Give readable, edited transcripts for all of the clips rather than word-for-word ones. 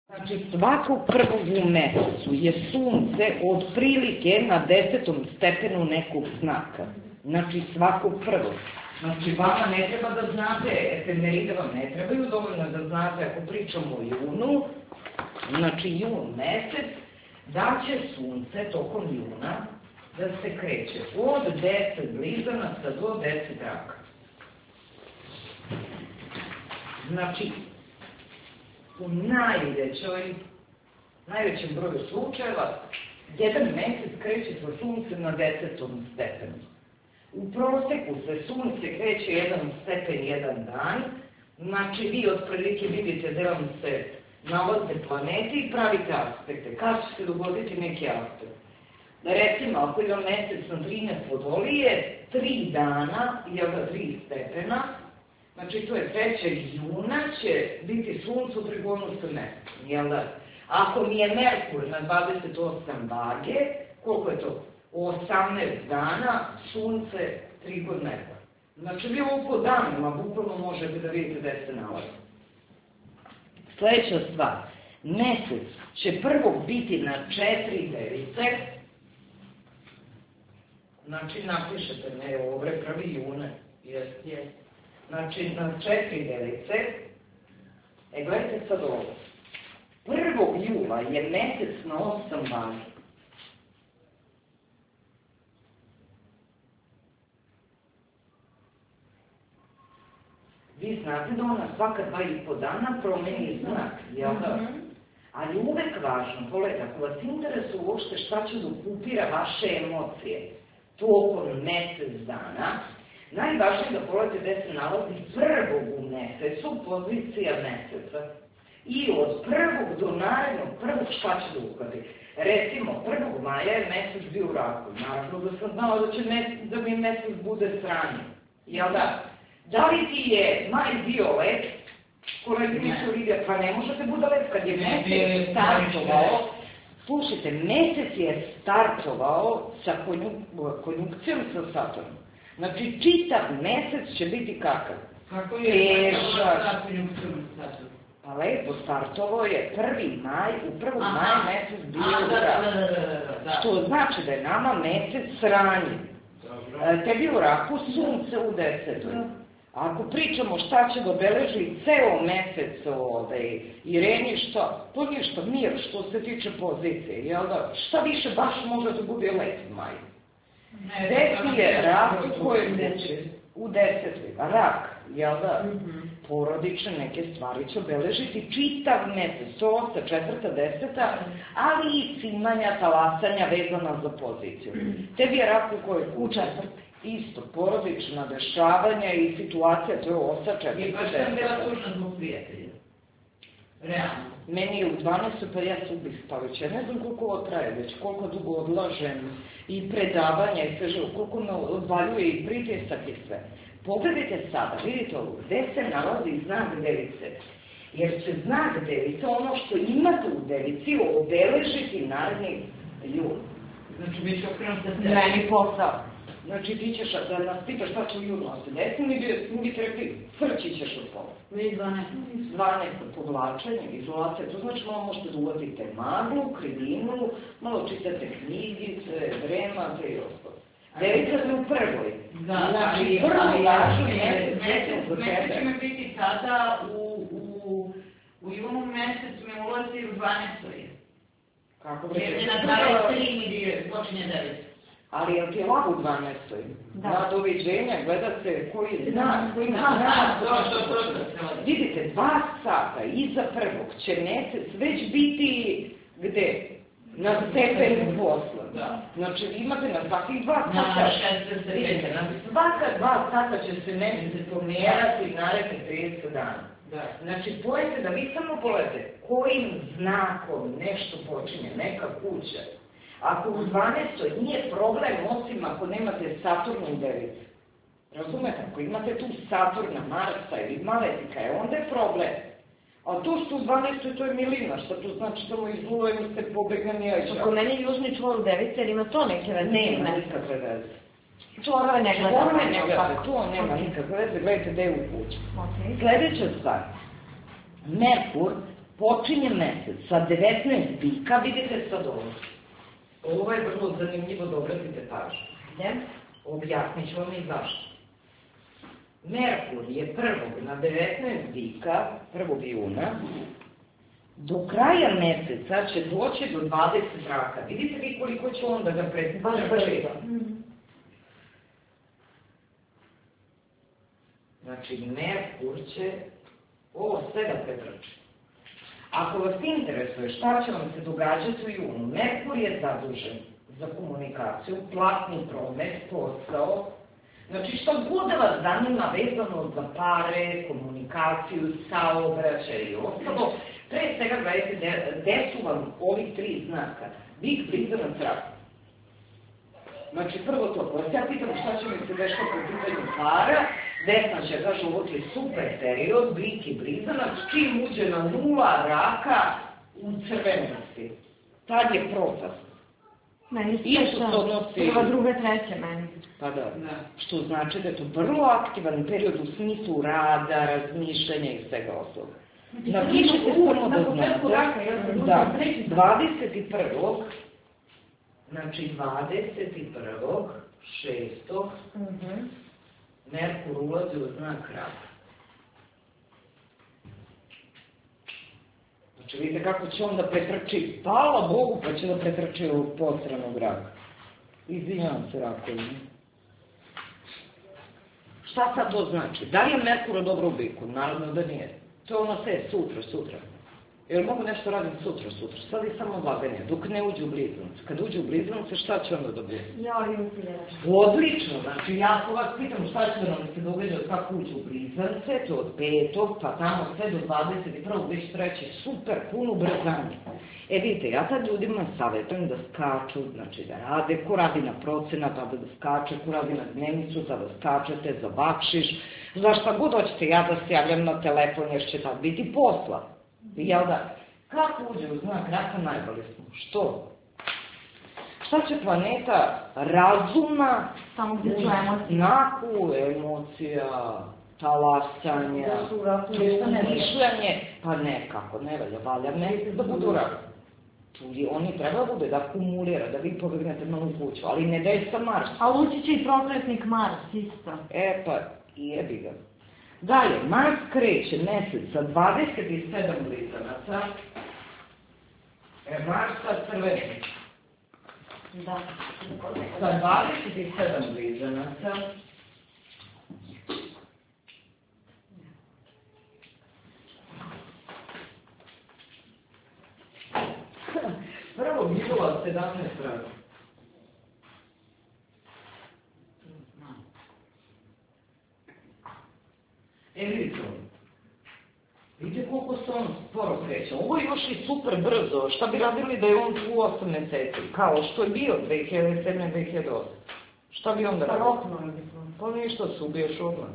Znači, svakog prvog u mesecu je sunce otprilike na 10. stepenu nekog znaka. Znači, svakog prvog. Znači, vama ne treba da znate, efemeride vam ne trebaju, dovoljno da znate, ako pričamo o junu, znači jun mesec, da će sunce tokom juna da se kreće od 10 blizanaca do 10 raka. Znači, u najvećem broju slučajeva, jedan mesec kreće sa suncem na 10. stepenu. U proseku se sunce kreće jedan stepen, jedan dan, znači vi otprilike vidite da vam se nalaze planete i pravite aspekte. Kada će se dogoditi neki aspekt? Recimo, ako je mesec na 13 Vodolije, 3 dana, 3 stepena, znači to je 3. juna, će biti sunce u trigonostom mesecu, jel da? Ako mi je Merkur na 28 Vage, koliko je to? 18 dana, sunce trigon Merkur. Znači vi ovo po danima bukvalno možete da vidite gde se nalazi. Sledeća stvar, mesec će prvo biti na 4 device, znači napišete, ne, ovo je 1. juna, jest. Znači, na 4 device, gledajte sad ovo, 1. jula je mesec na 8 Vage. Vi znate da ona svaka 2,5 dana promeni znak, jel da? Ali uvek važno, pogledajte, ako vas interesuje uopšte šta će da okupira vaše emocije tokom mesec dana, najvažnije da pogledate gde se nalazi prvog u mesecu, pozicija meseca. I od prvog do narednog prvog šta će da uhvati. Recimo, 1. maja je mesec bio u raku. Naravno da sam znala da mi mesec bude sranje. Jel da? Da li ti je maj bio lep? Koleginicu Lidija, pa ne možete bude lep kad je mesec startovao. Slušajte, mesec je startovao sa konjunkcijom sa Saturnom. Znači, čitav mesec će biti kakav? Kako je sa konjunkcijom sa Saturnom? Pa lepo, startovao je 1. maj, u 1. maja mesec bio u raku. Što znači da je nama mesec sranje. Tebi u raku, sunce u 10. Ako pričamo šta će da obeleži ceo mesec Ireni, šta? To ništa, mir što se tiče pozicije, jel da? Šta više baš može da bude lep maj? Desi je rak koje kuće u 10. Rak, jel da? Porodične neke stvari će obeležiti čitav mesec, 8., 4., 10., ali i cimanja, talasanja vezana za poziciju. Tebi je rak u kojoj kuće? Isto, porodična dešavanja i situacija, to je 8., 4., 10. I baš sam bila tužna zbog prijatelja. Realno. Meni je u 12. pa ja se ubih Pavić. Ja ne znam koliko ovo traje, već koliko dugo odlažem i predavanja i sve živo, koliko me odvaljuje i pritisak i sve. Pogledajte sada, vidite ovo, gde se nalazi znak device. Jer će znak device, ono što imate u devici, obeležiti naredni jun. Znači, mi će okrenuti se. Meni posao. Znači, ti ćeš da nas pitaš šta će u junu ostati. Desno mi bi rekli, crći ćeš od pola. Vi 12. 12. povlačenje, izolacija, to znači malo možete da uvodite maglu, krivinu, malo čitate knjigice, dremate i ostalo. Devica se u prvoj. Da, znači, prvo važno mesec za tebe. Mesec će me biti sada u junu mesec me ulazi u 12. Kako jer je na 23 mi počinje 9. Ali je li ti lako u 12. Da, doviđenja, gleda se koji znak, koji znak. Vidite, 2 sata iza prvog će mesec već biti gde? Na stepenu posla. Znači, imate na svakih 2 sata. Vidite, na svaka 2 sata će se mesec pomerati naredne 30 dana. Znači, pojete da vi samo pogledate kojim znakom nešto počinje, neka kuća. Ako u 12. nije problem, osim ako nemate Saturna u devici. Razumete? Ako imate tu Saturna, Marsa ili Maletika, onda je problem. A to što u 12. to je milina, što to znači da mu izlujem se pobegnem jača. Ako meni je južni čvor u devici, jer ima to neke veze? Nema nikakve veze. Čvorove ne gleda. Čvorove ne gleda, to nema nikakve veze, gledajte gde je u kući. Sledeća stvar. Merkur počinje mesec sa 19 bika, vidite sad ovo. Ovo je vrlo zanimljivo da obratite pažnju. Objasnit ću vam i zašto. Merkur je 1. na 19 bika, 1. juna, do kraja meseca će doći do 20 raka. Vidite vi koliko će on da ga pretrči? Znači, Merkur će ovo sve da pretrči. Ako vas interesuje šta će vam se događati u junu, Merkur je zadužen za komunikaciju, platni promet, posao. Znači, što god vas zanima vezano za pare, komunikaciju, saobraćaj i ostalo, pre svega gledajte gde su vam ovih 3 znaka. Bik, Blizanac, Rak. Znači, prvo to, pa ja pitam šta će mi se dešava po pitanju para, Vesna će kaže ovo ti je super period, Bik i Blizanac, čim uđe na 0 Raka u crvenosti. Tad je propast. Meni Isto se odnosi... Prva, druga, treća meni. Pa da, što znači da je to vrlo aktivan period u smislu rada, razmišljanja i svega ostalog. Napišite samo da znate, da, 21. Znači 21.6. Merkur ulazi u znak Raka. Znači vidite kako će on da pretrči, hvala Bogu, pa će da pretrči ovog posranog Raka. Izvinjavam se Rakovi. Šta sad to znači? Da li je Merkur dobro u biku? Naravno da nije. To je ono sve, sutra. Jer mogu nešto radim sutra. Sad je samo odlaganje, dok ne uđe u Blizanac. Kad uđe u Blizanac, šta će onda dobiti? Odlično, znači ja ako vas pitam šta će da nam se događa kako uđe u Blizance, to od 5. pa tamo sve do 21. već treći, super, puno ubrzanje. Vidite, ja tad ljudima savjetujem da skaču, znači da rade, ko radi na procenat, da skače, ko radi na dnevnicu, da skačete, za bakšiš, za šta god hoćete, ja da se javljam na telefon jer će tad biti posla. Jel da? Kako uđe u znak Raka najbolje smo? Što? Šta će planeta razuma, znaku, emocija, talasanja, mišljanje, pa nekako, ne valja mesec da budu Rak. Oni treba bude da akumulira, da vi pobegnete na ovu kuću, ali ne dej sa Marsa. A ući će i prokretnik Mars, isto. Pa, jebi ga. Dalje, Mars kreće mesec sa 27 Blizanaca, Mars sa crvenim. Da. Sa 27 Blizanaca, prvo vidjela 17 Raka. Vidite koliko se on sporo kreće. Ovo je još i super brzo. Šta bi radili da je on tu 8 meseci? Kao što je bio 2007-2008. Šta bi onda radili? Pa ništa, se ubiješ odmah.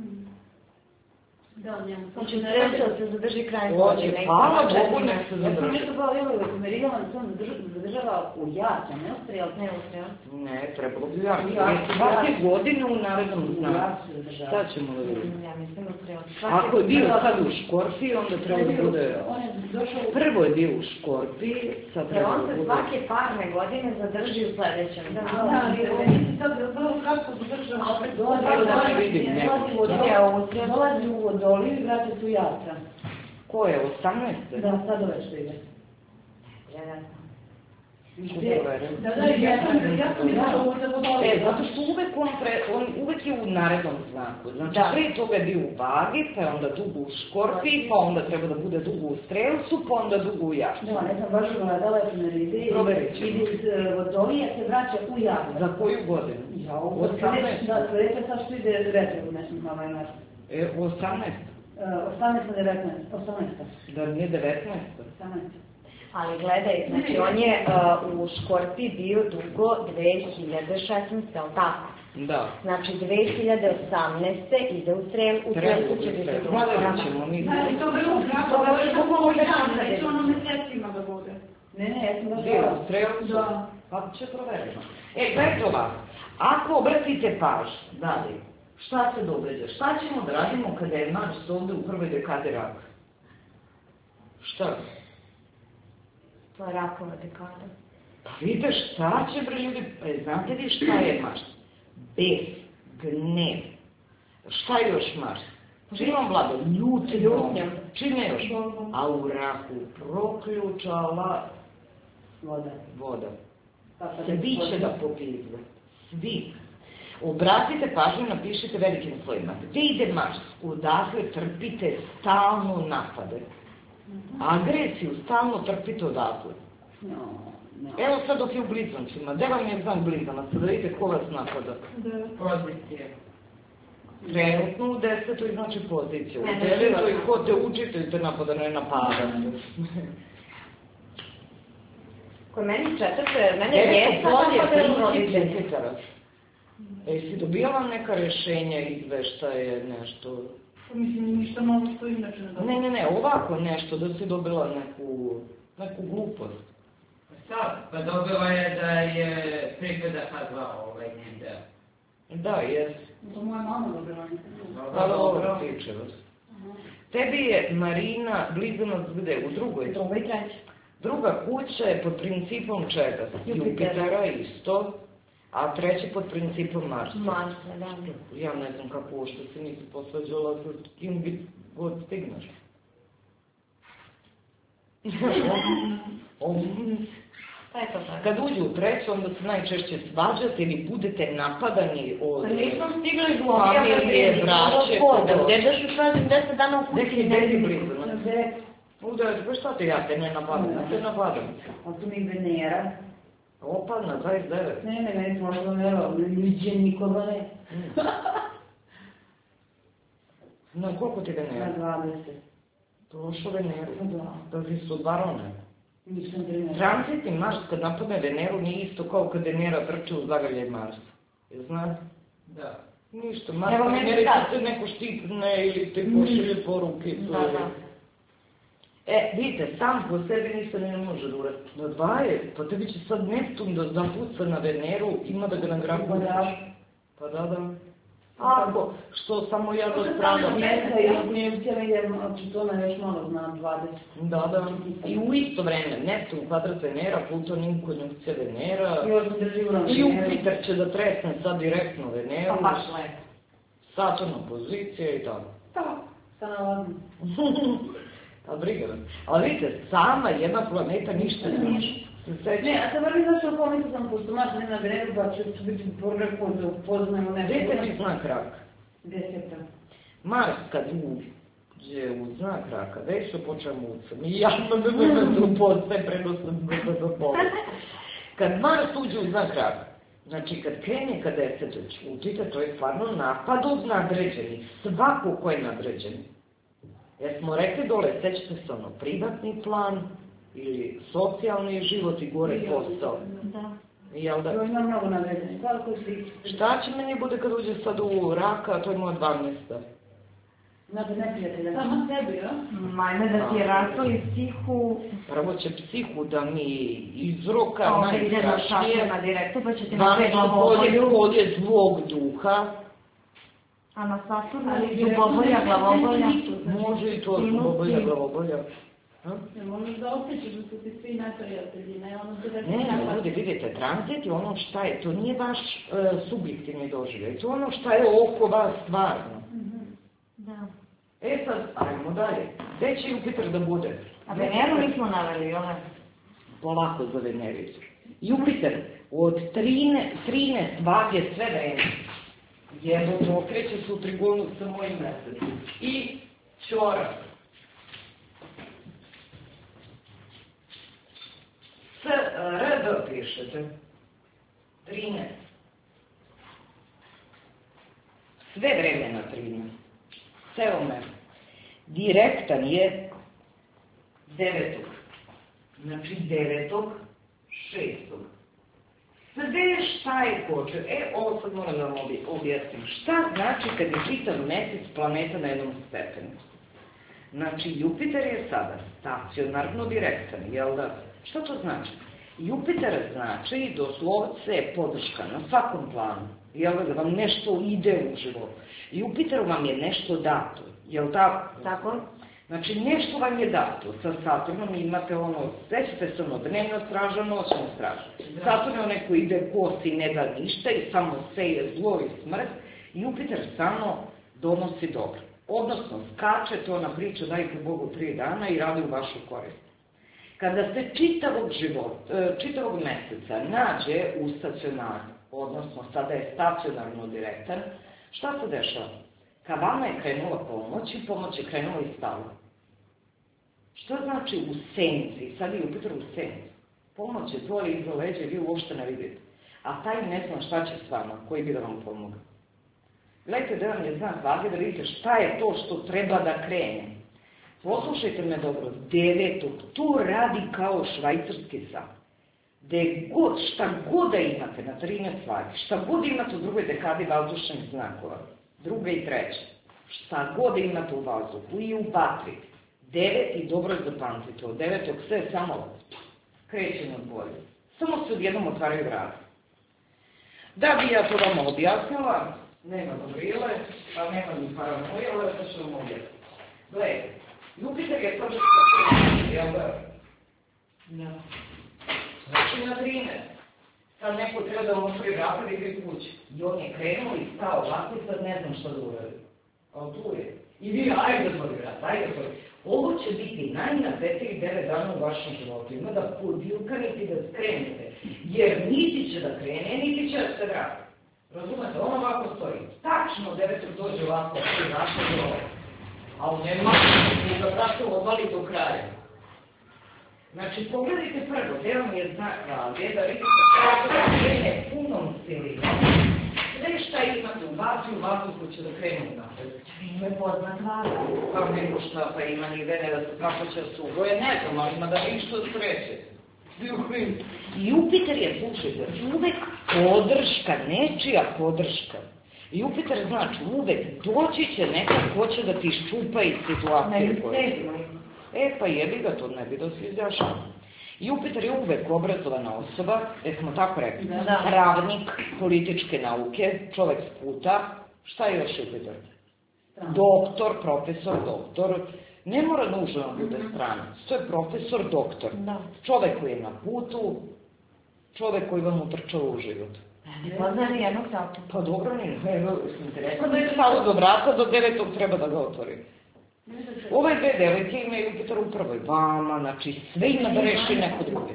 Znači, sreća se zadrži kraj godine. Hvala Bogu, nek se zadrži. Ja sam nešto govorila da Meridian se on zadržava u jača, ne ustrel? Ne, trebalo bi jača. Svake godine u narednom znaku. Šta ćemo da vidimo? Ja mislim ustrel. Ako je bio sad u Škorpiji, onda treba da bude... Prvo je bio u Škorpiji, sad treba da bude... On se svake parne godine zadrži u sledećem. Da, mislim sad da vrlo kratko zadržava, opet dolazi u Vodoliju i vraća se u Jaca. Ko je, 18? Da, sad ove što ide. Zato što on uvek je u narednom znaku. Znači, pre toga je bio u Vagi, pa je onda dugo u Škorpiji, pa onda treba da bude dugo u Strelcu, pa onda dugo u Jaču. Da, ne sam baš gledala efemeride i iz Vodolije se vraća u Jaču. Za koju godinu? Ja, ovo da, sledeće sad što ide retro, nešto malo je našto. 18? 18 na 19, 18. Da nije 19? 18. Ali gledaj, znači on je u Škorpiji bio dugo 2016, ali tako? Da. Znači 2018. ide u Strelcu će biti drugo. Gledat ćemo mi. Da, i to vrlo kratko, neće ono mesecima da bude. Ne, ja sam baš gledala. U Strelcu? Da. Pa će proverimo. Gledajte ovako, ako obratite pažnju, dalje, šta se događa? Šta ćemo da radimo kada je Mars ovde u prvoj dekadi Raka? Šta? To je rakova dekada. Pa vidite šta će bre ljudi, znate vi šta je Mars? Bes, gnev. Šta je još Mars? Čimom vlada? Ljutnjom. Čime još? A u raku proključala voda. Svi će da popizve. Svi. Obratite pažnju, napišite velikim slovima. Gde ide Mars? Odakle trpite stalno napade. Agresiju stalno trpite odakle. Evo sad dok je u blizancima. Gde vam je znak blizanaca? Da vidite ko vas napada. Pozicije. Trenutno u 10. znači pozicija. U 9. ko te učite te napada, ne napada. Kod meni 4. mene je napadalo roditelje. Jesi dobijala neka rešenja, izveštaje, nešto? Mislim, ništa novo što inače ne dobila. Ne, ovako nešto, da si dobila neku glupost. Sad, pa dobila je da je pripada H2 njen deo. Da, jes. To moja mama dobila nekako. Da, dobro, tiče vas. Tebi je Marina blizanac gde? U drugoj? U drugoj, treći. Druga kuća je pod principom čega? Jupitera isto, a treći pod principom Marsa. Marsa, da. Ja ne znam kako uopšte se nisi posvađala sa kim bi god stigneš. Pa je to tako. Kad uđu u treću, onda se najčešće svađate ili budete napadani od... Nisam stigla iz familije, braće, gde da se svađam 10 dana u kući? Gde si blizanac? Udaš, pa šta te ja te ne napadam? Ja te napadam. A tu mi Venera. Opad na 29. Ne, meni smo što vero, Ljuđe Nikola ne. Na koliko ti Venera? Na 20. Prošlo Veneru. Da. Da ti su varone. Nisam 13. Transitni Mars kad napadne Veneru nije isto kao kad Venera trče u zagrljaj Marsa. Je znaš? Da. Ništa, Mars Veneri se neko štipne ili ti pošilje poruke. Da. Vidite, sam po sebi ništa ne može da uradi. Na 20, pa tebi će sad Neptun da zapuca na Veneru, ima da ga nagrabuje. Pa da. Ako, što samo ja da stradam. Mesa i gnjevcija idem, Plutona još malo zna, 20. Da. I u isto vreme, Neptun kvadrat Venera, Pluton inkonjunkcija Venera. I Jupiter će da tresne sad direktno Veneru. Pa baš lepo. Saturna pozicija i tako. Tako, sa nalazim. A briga vas. Ali vidite, sama jedna planeta ništa ne može. Ne, a sad vrli zašto pomisla sam, pošto Mars ne na Veneru, pa će biti program koji upoznamo nešto. Gde tebi znak raka? 10. Mars kad uđe u znak raka, već što počeo mucam. I ja sam postaje prenosno za povijek. Kad Mars uđe u znak raka, znači kad krene ka 10. čutite, to je stvarno napad od nadređenih. Svako ko je nadređen. Jer smo rekli dole, sećate se ono, privatni plan ili socijalni život i gore posao. Da. Jel da? To ima mnogo nadređenih. Šta će meni bude kad uđe sad u raka, a to je moja 12. Znate, neprijatelja. Samo sebi, ja? Majme da ti je rasli psihu... Prvo će psihu da mi izroka najstrašnije. Na direktu, pa će ti napraviti 12. polje zlog duha. A na Saturnu zubobolja, glavobolja. Može i to zubobolja, glavobolja. Ne možeš da osjećaš da su ti svi neprijatelji, ne ono se da... Ne, ljudi, vidite, tranzit je ono šta je, to nije vaš subjektivni doživljaj, to je ono šta je oko vas stvarno. Da. Sad, ajmo dalje. Gde će Jupiter da bude? A Veneru nismo naveli, jel? Polako za Venericu. Jupiter od 13 vage sve vreme. Jebo, okreće se u trigonu sa mojim mesecom. I ćora. RD pišete. 13. Sve vreme na 13. Ceo mesec. Direktan je 9. Znači 9. 6. Sve šta je počeo. Ovo sad moram da vam objasnim. Šta znači kad je čitav mesec planeta na jednom stepenu? Znači, Jupiter je sada stacionarno direktan, jel da? Šta to znači? Jupiter znači doslovce podrška na svakom planu. Jel da vam nešto ide u život. Jupiter vam je nešto dato. Jel tako? Tako. Znači, nešto vam je dato. Sa Saturnom imate sećate se dnevna straža, noćna straža. Saturn je onaj koji ide kosi, ne da ništa i samo seje zlo i smrt. Jupiter samo donosi dobro. Odnosno, skače, to ona priča, dajte Bogu 3 dana i radi u vašu korist. Kada se čitavog meseca nađe u stacionaru, odnosno sada je stacionarno direktan, šta se dešava? Ka vama je krenula pomoć i pomoć je krenula iz stava. Što znači u senci? Sad je Jupiter u senci. Pomoć je tvoj iza leđa i vi uopšte ne vidite. A taj ne zna šta će s vama, koji bi da vam pomoga. Gledajte da vam je znak vage da vidite šta je to što treba da krene. Poslušajte me dobro, 9. tu radi kao švajcarski sat. Šta god da imate na 13 vagi, šta god imate u drugoj dekadi vazdušnih znakova, 2. i 3. Šta god imate u vazduhu i u vatri, 9. dobro je zapamtite, od 9. sve samo kreće na bolje. Samo se odjednom otvaraju vrata. Da bi ja to vam objasnila, nema Gavrile, pa nema ni Paramoila, pa ću vam objasniti. Gledajte, Jupiter je prvi što jel da? Znači na 13. Sad neko treba da vam otvori vrata da ide kući. I on je krenuo i stao ovako i sad ne znam šta da uradi. Ali tu je. I vi, ajde otvori vrata, ajde otvori. Ovo će biti najnapetiji 9 dana u vašem životu. Ima da podilkanite i da skrenete. Jer niti će da krene, niti će da se vrati. Razumete, on ovako stoji. Tačno 9. dođe ovako, što je vaše život. A u njemu ga vrata odvali do kraja. Znači, pogledajte prvo, gdje vam je znak vage, da vidite kako da krene punom silinom. Sve šta imate u vazduhu će da krenu napred. Ima je poznat vaga. Pa nego šta, pa ima ni Venera se kako će sugoje, ne znam, ali ima da ništa sreće. Jupiter je, slušajte, uvek podrška, nečija podrška. Jupiter znači uvek doći će nekad ko će da ti ščupa iz situacije. Pa jebi ga, to ne bi da se izjašao. Jupiter je uvek obrazovana osoba, smo tako rekli, pravnik političke nauke, čovek s puta, šta je još Jupiter? Doktor, profesor, doktor, ne mora nužno da bude stranac, to je profesor, doktor, čovek koji je na putu, čovek koji vam utrčava u život. Ne poznali jednog sata. Pa dobro, nije interesno da je stalo do vrata, do 9. treba da ga otvori. Ove 2 devojke imaju Jupiter u prvoj vama, znači sve ima da reši neko drugi.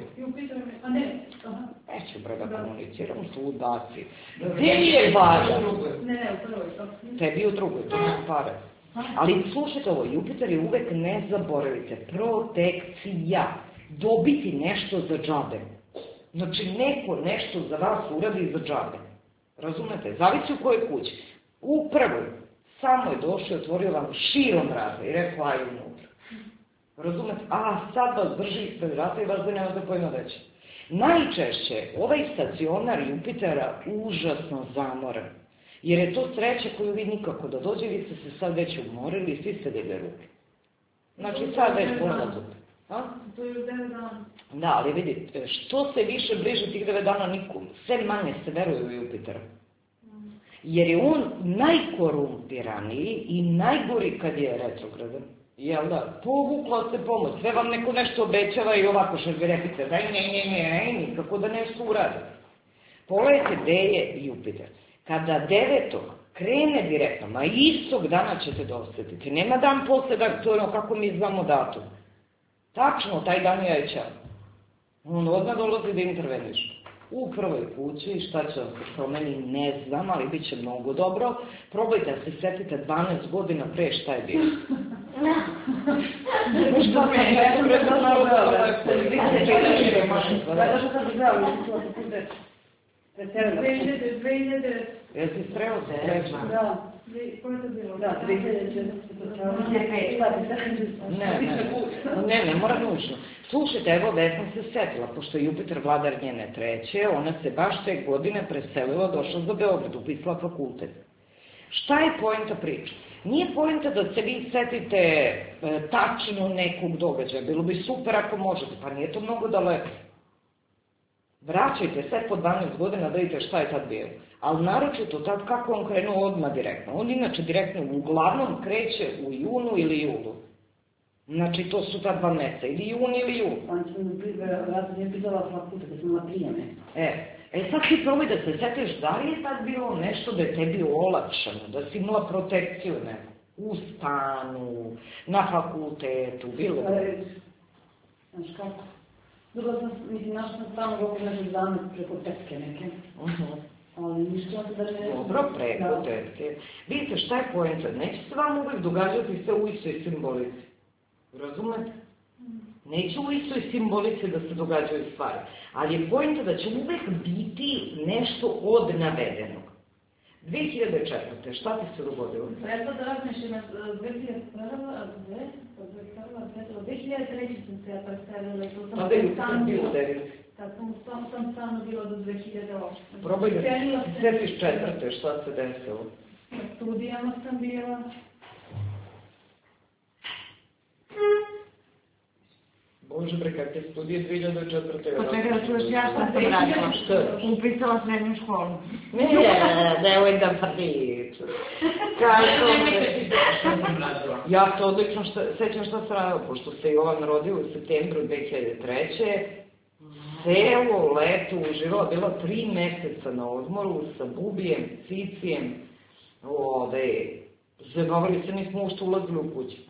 Neću bre da komuniciram s ludaci. Gdje je vaga? Ne, u prvoj. Tebi u drugoj, to su pare. Ali slušajte ovo, Jupiter je uvek, ne zaboravite, protekcija. Dobiti nešto za džabe. Znači neko nešto za vas uradi za džabe. Razumete? Zavisi u kojoj kući. U prvoj. Samo je došao i otvorio vam širom vrata i rekao, aj unutra. Razumete? A sad vas drži ispred vrata i vas da nemate pojma veće. Najčešće ovaj stacionar Jupitera užasno zamoran. Jer je to sreća koju vi nikako da dođe, vi ste se sad već umorili i svi ste digli ruke. Znači sad već polazut. To je 9 dana. Da, ali vidite, što se više bliže tih 9 dana nikom, sve manje se veruje u Jupitera. Jer je on najkorumpiraniji i najgori kad je retrogradan. Jel da? Povukla se pomoć, sve vam neko nešto obećava i ovako šarberepite, daj ne, nikako da nešto uradi. Pogledajte gde je Jupiter. Kada 9. krene direktno, ma istog dana ćete da osetiti. Nema dan posle da to je ono kako mi znamo datum. Tačno, taj dan je već. On odmah dolazi da interveniš. U prvoj kući, šta će vam se promeni, ne znam, ali bit će mnogo dobro. Probajte da se setite 12 godina pre šta je bilo. Što me je predstavno da se jesi streo se trećno? Da. Koje je to bilo? Da, 2004. Ne, mora nužno. Slušajte, evo Vesna se setila, pošto je Jupiter vladar njene treće, ona se baš te godine preselila, došla do Beograda, upisala fakultet. Šta je poenta priče? Nije poenta da se vi setite tačno nekog događaja, bilo bi super ako možete, pa nije to mnogo daleko. Vraćajte se po 12 godina da vidite šta je tad bilo. Ali naročito tad kako on krenuo odmah direktno. On inače direktno uglavnom kreće u junu ili julu. Znači, to su ta 2 meseca, ili jun ili jul. Ja sam je pitala fakultet, da sam imala prijeme. Sad ti probaj da se setiš, da li je tad bilo nešto da je tebi olakšano, da si imala protekciju neku, u stanu, na fakultetu, bilo? Znaš kako? Dobro sam, mislim, našla sam stanu roku nekog dana preko tetke neke. Ali ništa se da ne... Dobro, preko tetke. Vidite, šta je poenta? Neće se vam uvek događati sve u istoj simbolici. Razumete? Neće u istoj simbolici da se događaju stvari. Ali je poenta da će uvek biti nešto od navedenog. 2004. Šta ti se dogodilo? Ja sad razmišljam na 2003. sam se ja predstavila i to sam... Tada je sam bio u devici. Tad sam stano bila do 2008. Probaj da se setiš 4. šta se desilo. Na studijama sam bila. Bože bre, kakve studije 2004. Pa čekaj da čuješ, ja sam se vratila. Što? Upisala srednju školu. Nemoj da priču. Ja se odlično sećam šta se radila, pošto se Jovan rodio u septembru 2003. Celo leto uživao, bila 3 meseca na odmoru sa Bubijem, Cicijem. Zabavili se, nismo ušte ulazili u kuću.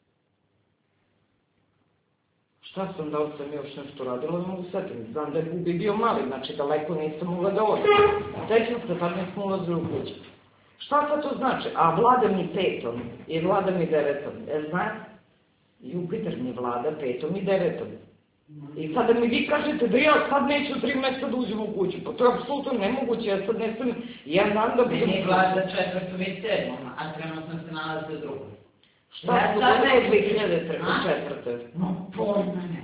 Šta sam, da li sam još nešto radila, ne mogu setim. Znam da je Bubi bio mali, znači daleko nisam mogla da odem. Sećam se, tad nismo ulazili u kuću. Šta sad to znači? A vlada mi 5. i vlada mi 9. Znate? Jupiter mi vlada 5. i 9. I sada mi vi kažete da ja sad neću 3 meseca da uđem u kuću. Pa to je apsolutno nemoguće, ja sad ne sam... Ja znam da budem... Meni vlada 4. i 7. a trenutno se nalazi u 2. Šta se dogodilo 2004. No, pojma ne.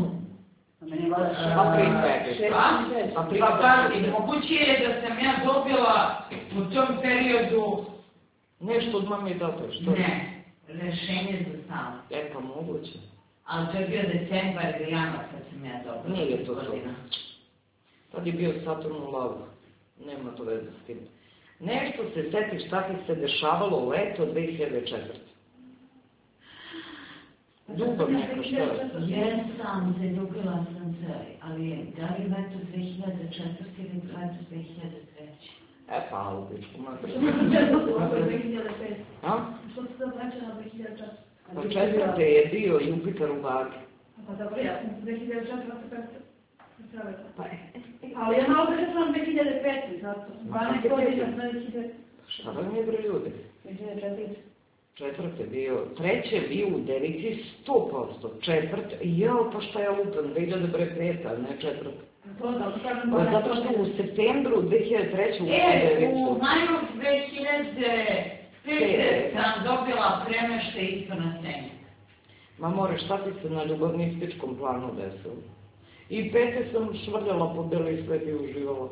Pa pripeti. Pa pazi, moguće je da sam ja dobila u tom periodu... Nešto od mame i tate, što? Ne, rešenje za stan. Pa moguće. Ali to je bio decembar ili januar kad sam ja dobila. Nije to to. Tad je bio Saturn u lavu. Nema to veze s tim. Nešto se seti šta ti se dešavalo leto 2004. Ljubav neka šta? Jesam, zaljubila sam se, ali da li leto 2004. ili leto 2003? Pa, u pičku mater. Što se da vraća na 2004? Pa 4. je bio Jupiter u vagi. Pa dobro, ja sam 2004. predstavila. Ali ja malo da sam 2005. zato. 12 godina sam 2005. Šta vam je bre ljudi? 2004. 4. bio, 3. je bio u devici 100%, 4. jao pa šta ja lupam, 2005. a ne 4. Zato što u septembru 2003. U maju 2005. sam dobila premeštaj isto na sceni. Ma more, šta ti se na ljubavnističkom planu desilo? I 5. sam švrljala po beli svet i uživala.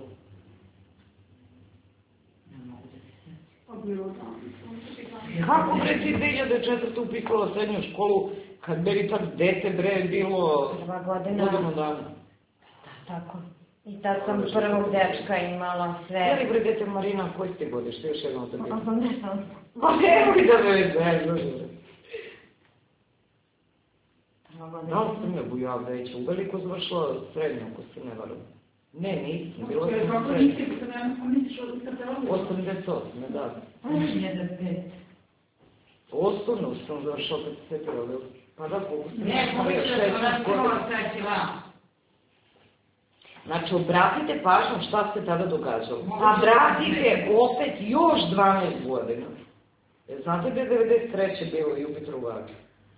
Kako bre ti 2004. upisala srednju školu, kad meni tad dete bre bilo 2 godine. godinu dana? Da, tako. I tad sam prvog dečka imala sve. Jeli bre dete Marina, koji ste godište, još jednom da biti? 88. Pa nemoj da me znaš. Da li sam je buja već, uveliko završila srednju, ako se ne varam. Ne, nisam, bila sam srednja. 88, da. 2005. Osnovno sam završila kad se provjela. Pa da, koliko sam ne, pomišljala sam razgovala treći vam. Znači, obratite pažnju šta se tada događalo. A vratite opet još 12 godina. Znate da je 93. bilo Jupiter u vagi?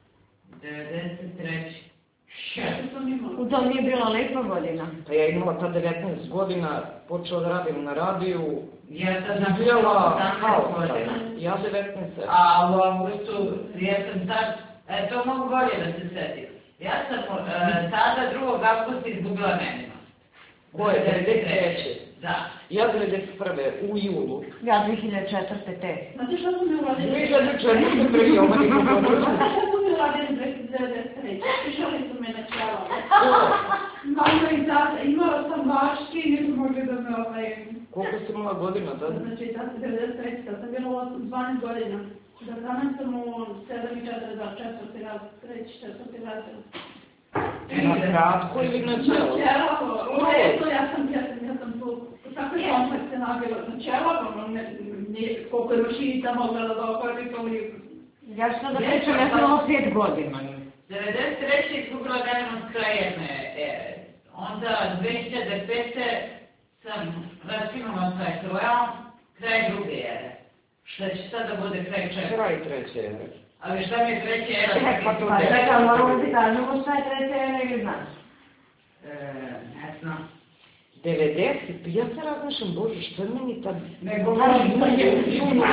93. U tom nije bila lepa godina. Pa ja imala ta 19 godina, počela da radim na radiju. Ja sad sam bila godina. Ja 19. A u augustu, ja sam sad, to mogu bolje da se setim. Ja sam tada 2. augusta izgubila nenima. Ko je 93. Da. Ja 91. u julu. Ja 2004. te. Znate što sam je uradila? 2004. pre Jovani Kokođu. Šta sam je uradila 2093? Prišali su me na čelo. Mama i tata, imala sam vaške i nisu mogli da me Koliko si imala godina tada? Znači, tada 93. Tada sam bila 12 godina. Da danas sam u 7.4 za 4. raz, 3.4. razred. Na kratko ili na čelo? U redu, ja sam tu takve komplekse nabila na čelo, koliko je mašinica mogla da dohvati to i... Ja što da pričam, ja sam ovo 5 godina. 93. izgubila nemoć kraj jedne ere. Onda 2005. sam raskinula sa SOE-om kraj druge ere. Šta će sada bude kraj čega? Kraj treće ere. Ali šta mi je treća era? Pa čekaj, moramo ti kažemo šta je treća era ili znaš? Ne znam. 90, ja se razmišljam, Bože, što je meni tad... Ne govorim da je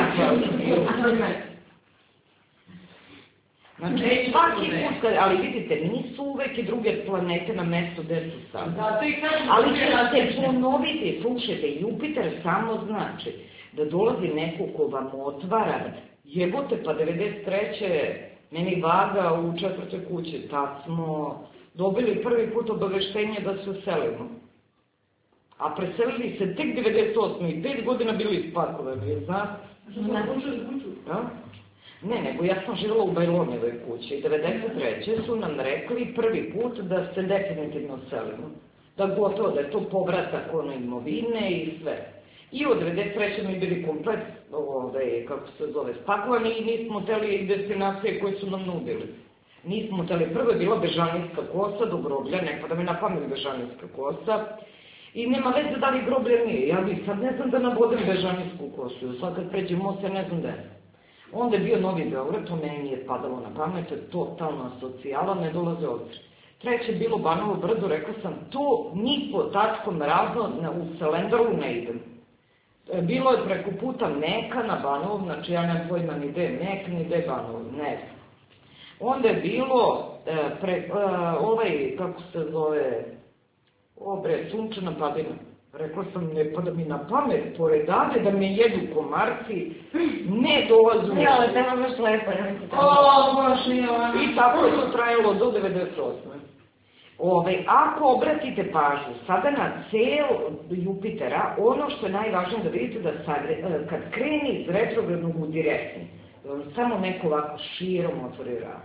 Znači, svaki put, ali vidite, nisu uvek i druge planete na mestu gde su sad. Zato i kažem... Ali će se ponoviti, slušajte, Jupiter samo znači da dolazi neko ko vam otvara. Jebote, pa 93. meni vaga u 4. kući, tad smo dobili prvi put obaveštenje da se uselimo. A preselili se tek 98. i 5 godina bili spakovani, znaš? Što smo odlučili kuću? Ne, nego ja sam živjela u Bajlonjevoj kući i 93. su nam rekli prvi put da se definitivno selimo. Da gotovo, da je to povratak ono imovine i sve. I od 93. mi bili komplet, kako se zove, spakovani i nismo hteli destinacije koje su nam nudili. Nismo hteli, prvo je bila Bežanijska kosa do groblja, ne pada mi na pamet Bežanijska kosa. I nema veze da li groblje nije, ja bi sad ne znam da navodem Bežanijsku kosu, sad kad pređem most, ja ne znam da je. Onda je bio Novi Beograd, to meni nije padalo na pamet, totalna socijala, ne dolaze obzir. Treće je bilo Banovo Brdo, rekao sam, to ni po tačkom razno u Selendaru ne idem. Bilo je preko puta Meka na Banovom, znači ja nemam pojma ni gde je Mek, ni gde je Banovo, ne znam. Onda je bilo, kako se zove, Sunčana Padina. Rekla sam, ne pada mi na pamet, pored Ade da me jedu komarci, ne dolazu. Ja, ali tema baš lepo, ja mislim. baš nije ono. I tako je to trajalo do 98. Ako obratite pažnju, sada na cel Jupitera, ono što je najvažnije da vidite da kad kreni iz retrogradnog u direktni, samo neko ovako širom otvori vrat.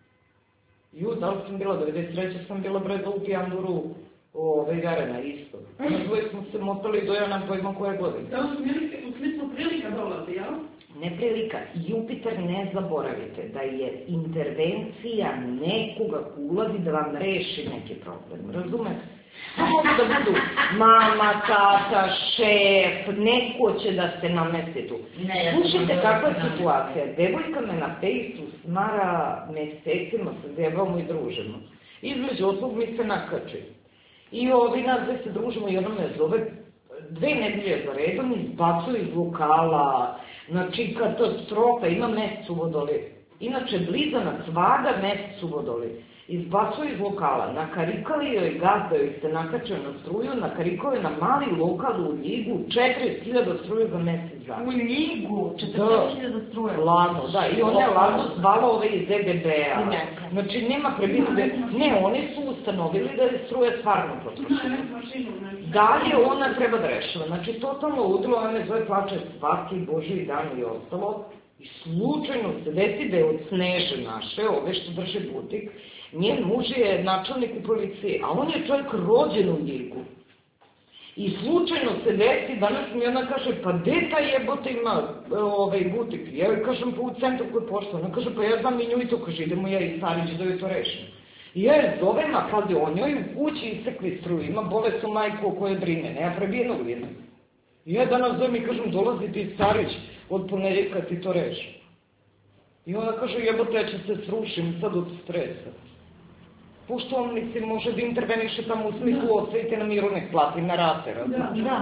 Da li sam bila 93. sam bila breda u Pijanduru, Jarena isto. Uvijek smo se motali do ja nam pojma koje godine. Da su u smislu prilika dolazi, jel? Ne prilika. Jupiter, ne zaboravite da je intervencija nekoga ko ulazi da vam reši neki problem. Razumete? To mogu da budu mama, tata, šef, neko će da se namesti tu. Slušajte kakva je situacija. Devojka me na fejsu smara mesecima, se zjebamo i družimo. Između oslog mi se nakači. I nas gde se družimo i ona me zove 2 nedelje za redom, izbacuju iz lokala, znači katastrofa, ima mesec u Vodoliju. Inače, blizanac Vaga, mesec u Vodoliju. Izbacuju iz lokala, nakarikali joj gazda, joj se nakačio na struju, nakarikao je na mali lokal u Ljigu, 40.000 struje za mesec za. U Ljigu? 40.000 struje? Lano, da, i ona je Lano zvala iz EBB-a. Znači, nema prebizbe, ne, oni su ustanovili da je struje stvarno potrošena. Dalje ona treba da rešava, znači, totalno ludilo, ona me zove plače svaki božji dan i ostalo, i slučajno se desi da je od Sneže naše, ove što drže butik, njen muž je načelnik u policiji, a on je čovjek rođen u Ljigu. I slučajno se desi, danas mi ona kaže, pa gde ta jebote ima butik? Ja joj kažem, pa u centru kod pošta. Ona kaže, pa ja znam i nju i to, kaže, idemo ja i Starić da joj to rešim. I ja je zovem, a pazi, on joj u kući isekli struju, ima bolesnu majku o kojoj brine, nema prebijenog vina. I ja danas zovem i kažem, dolazi ti Starić, od ponedjeljka ti to reši. I ona kaže, jebote, ja ću se srušim sad od stresa. Pošto on, mislim, može da interveniše tamo u smislu ostavite na miru, nek plati na rate, razumiješ? Da.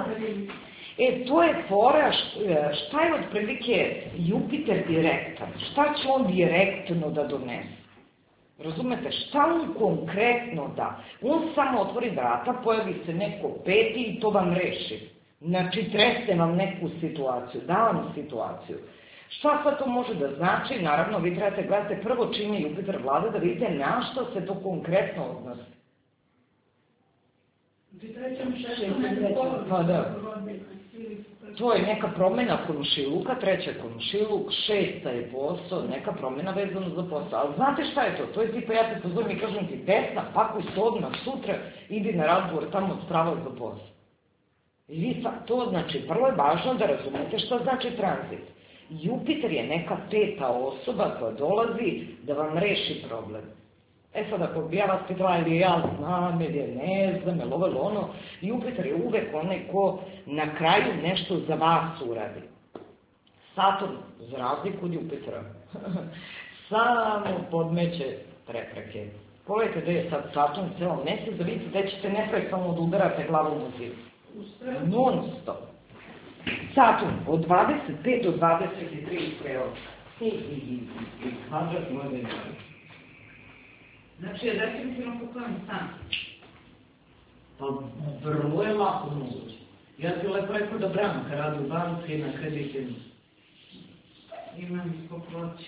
To je fora, šta je otprilike Jupiter direktan? Šta će on direktno da donese? Razumete, šta on konkretno da? On samo otvori vrata, pojavi se neko peti i to vam reši. Znači, tresne vam neku situaciju, da vam situaciju. Šta sad to može da znači? Naravno, vi trebate gledati prvo čini Jupiter vlada da vidite na što se to konkretno odnosi. Ti trećem šestom nekako. Pa da. To je neka promjena komšiluka, 3. komšiluk, 6. je posao, neka promjena vezana za posao. Ali znate šta je to? To je tipa, ja te pozovem i kažem ti, Vesna, pakuj se odmah sutra, idi na razgovor tamo spravo za posao. I vi to znači, vrlo je važno da razumete šta znači tranzit. Jupiter je neka 5. osoba koja dolazi da vam reši problem. Sad, ako bi ja vas pitala ili ja znam, ili ne znam, ili ovo ili ono, Jupiter je uvek onaj ko na kraju nešto za vas uradi. Saturn, za razliku od Jupitera, samo podmeće prepreke. Pogledajte gde je sad Saturn celo mesec, da vidite gde ćete neprestano da udarate glavom u zid. Non stop. Saturn, od 25 do 23 strela. I kvadrat moj među. Znači, definitivno kupujem stan. Pa vrlo je lako moguće. Ja ti lepo rekao da Branka radi u banci na kreditima. Imam i poproći.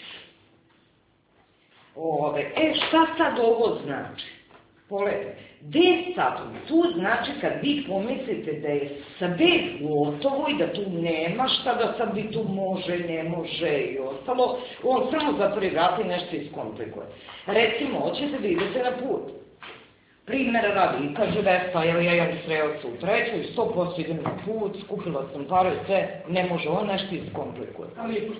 Šta sad ovo znači? Pogledajte, gde je Saturn? Tu znači kad vi pomislite da je sve gotovo i da tu nema šta, da sad vi tu može, ne može i ostalo, on samo zatvori vrata i nešto iskomplikuje. Recimo, hoćete da idete na put. Primjera radi, i kaže Vesna, ja imam sreoca u 3. i 100% idem na put, skupila sam pare, sve, ne može, on nešto iskomplikuje.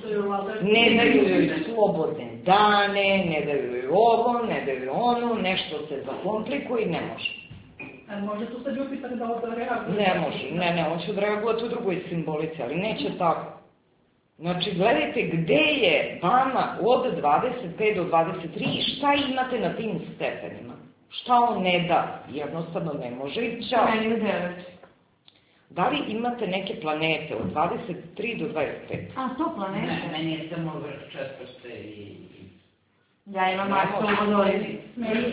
Ne daju joj slobodne dane, ne daju joj ovo, ne daju joj ono, nešto se zakomplikuje i ne može. Može tu sad Jupiter da odreaguje? Ne može, ne, on će odreagovati u drugoj simbolici, ali neće tako. Znači, gledajte gde je vama od 25 do 23 i šta imate na tim stepenima. Šta on ne da? Jednostavno ne može i čao. Meni u 9. Da li imate neke planete od 23 do 25? A, to planete? Ne, meni je samo vrh 4. i... Ja imam Marsa u Vodolici. Vrh 4, 10,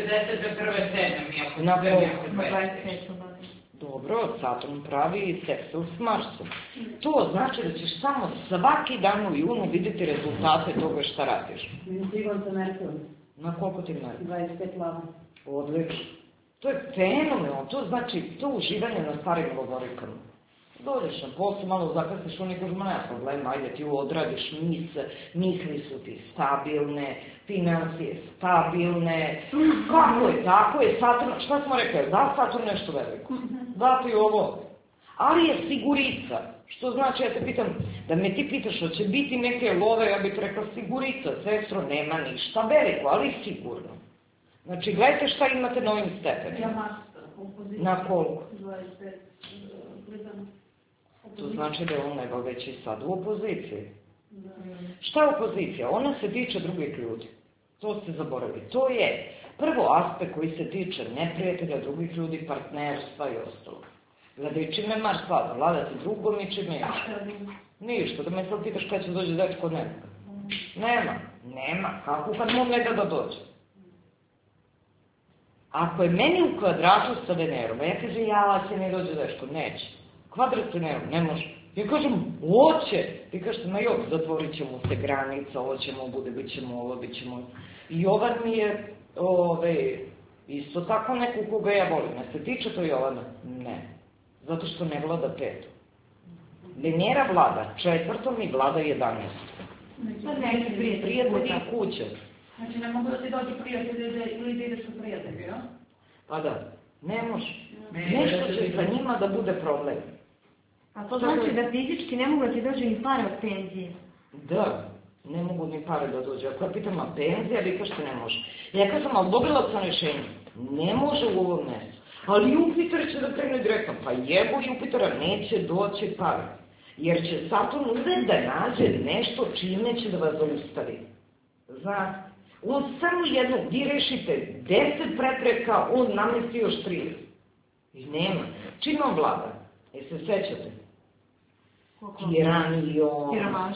1, 7, iako Na sve Bogu. jako 25. Dobro, Saturn pravi seksul s Marsom. To znači da ćeš samo svaki dan u junu vidjeti rezultate toga šta radiš. Sigon sa Merkurom. Na koliko ti meri? 25 lava. Odlično. To je fenomenalno, to znači to uživanje na starim govorikama. Dođeš na poslu, malo zakasniš, oni kažu, ma nema problema, ajde ti odradiš misli su ti stabilne, financije stabilne, kako je, tako je, Saturn, šta smo rekli, da Saturn nešto veliko, da ti ovo, ali je sigurica, što znači, ja te pitam, da me ti pitaš, hoće biti neke love, ja bih rekla sigurica, sestro, nema ništa veliko, ali sigurno. Znači, gledajte šta imate na ovim stepenima. Ja Marsa, u poziciji. Na koliko? 25 gledano. To znači da je on nego već i sad u opoziciji. Šta je opozicija? Ona se tiče drugih ljudi. To ste zaboravili. To je prvo aspekt koji se tiče neprijatelja, drugih ljudi, partnerstva i ostalo. Gledaj, čime Mars vlada? Vladati drugom i čime još? Ništa, da me sad pitaš kada će dođe dečko od nekoga. Nema. Kako kad mu ne da dođe? Ako je meni u kvadratu sa Venerom, ja kažem, ja se ne dođe dečko, neće. Kvadrat sa Venerom, ne može. Ja kažem, hoće. Ti kažete, ma jok, zatvorit ćemo se granica, hoćemo, bit ćemo ovo, bit ćemo... Jovan mi je, isto tako neko koga ja volim. Ne se tiče to Jovana? Ne. Zato što ne vlada 5. Venera vlada 4. i vlada 11. Sad neki Prijatelji kuće. Znači ne mogu da ti dođu prijatelji ili da ideš u prijatelji, ja? Pa da, ne može. Nešto će za njima da bude problem. A to znači da fizički ne mogu da ti dođu ni pare od penzije? Da, ne mogu ni pare da dođe. Ako ja pitam, a penzija, vi kažete ne može. Ja kažem, ali dobila sam rješenje. Ne može u ovom mjestu. Ali Jupiter će da krene direktno. Pa jebo Jupitera neće doći pare. Jer će Saturn uvek da nađe nešto čime će da vas zaustavi. Znate? On samo jedno, vi rešite 10 prepreka, on namesti još 30. I nema. Čim on vlada? Se sećate? Tiranijom.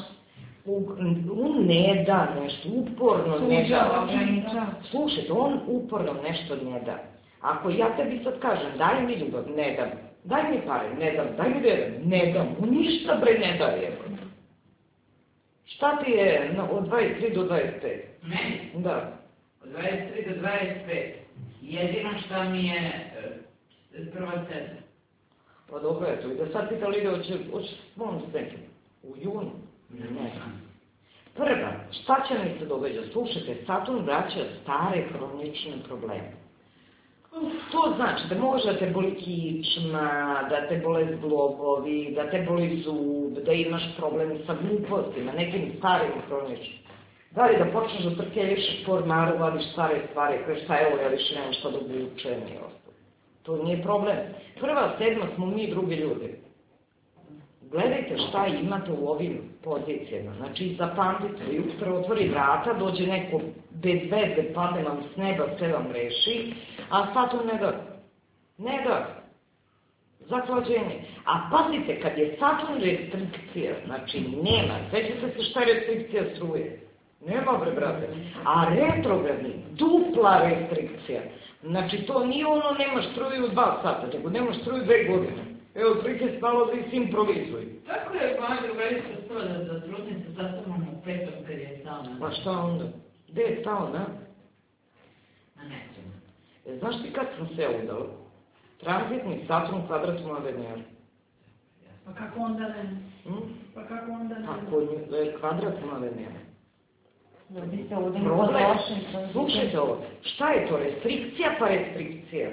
On ne da nešto, uporno ne da. Slušajte, on uporno nešto ne da. Ako ja tebi sad kažem, daj mi ljubav, ne dam. Daj mi pare, ne dam. Daj mi vjerujem, ne dam. On ništa bre ne da je. Šta ti je od 23 do 25? Meni? Da. Od 23 do 25. Jedino što mi je prva sedma. Pa dobro, eto, i da sad pita Lidija, hoće spomenuti s nekim? U junu? Ne. Prva, šta će mi se događa? Slušajte, Saturn vraća stare hronične probleme. To znači da može da te boli kičma, da te bole zglobovi, da te boli zub, da imaš problem sa glupostima, nekim starim hroničnim. Da li da počneš da trkeljiš po ormaru, vadiš stare stvari, koje šta je ovo, ja više nemam šta da obučem i ostalo. To nije problem. Prva, 7 smo mi drugi ljudi. Gledajte šta imate u ovim pozicijama. Znači, zapamtite, jutro otvori vrata, dođe neko bez veze, padne vam s neba, sve vam reši, a Saturn ne da. Ne da. Zahlađenje. A pazite, kad je Saturn restrikcija, znači nema, svećate se šta je restrikcija struje. Nema, bre, brate. A retrogradni, dupla restrikcija. Znači, to nije ono nema struju 2 sata, nego nema struju 2 godine. Evo, prike stalo da ih improvizuj. Tako je moja drugarica stala da trudnica sastavljamo u petom kad je stala. Pa šta onda? Gde je stao, na? Na nečemu. Znaš ti kad sam se udala? Tranzitni Saturn kvadrat moja Venera. Pa kako onda ne? Pa kako onda ne? Ako kvadrat moja Venera. Problem. Slušajte ovo, šta je to? Restrikcija pa restrikcija.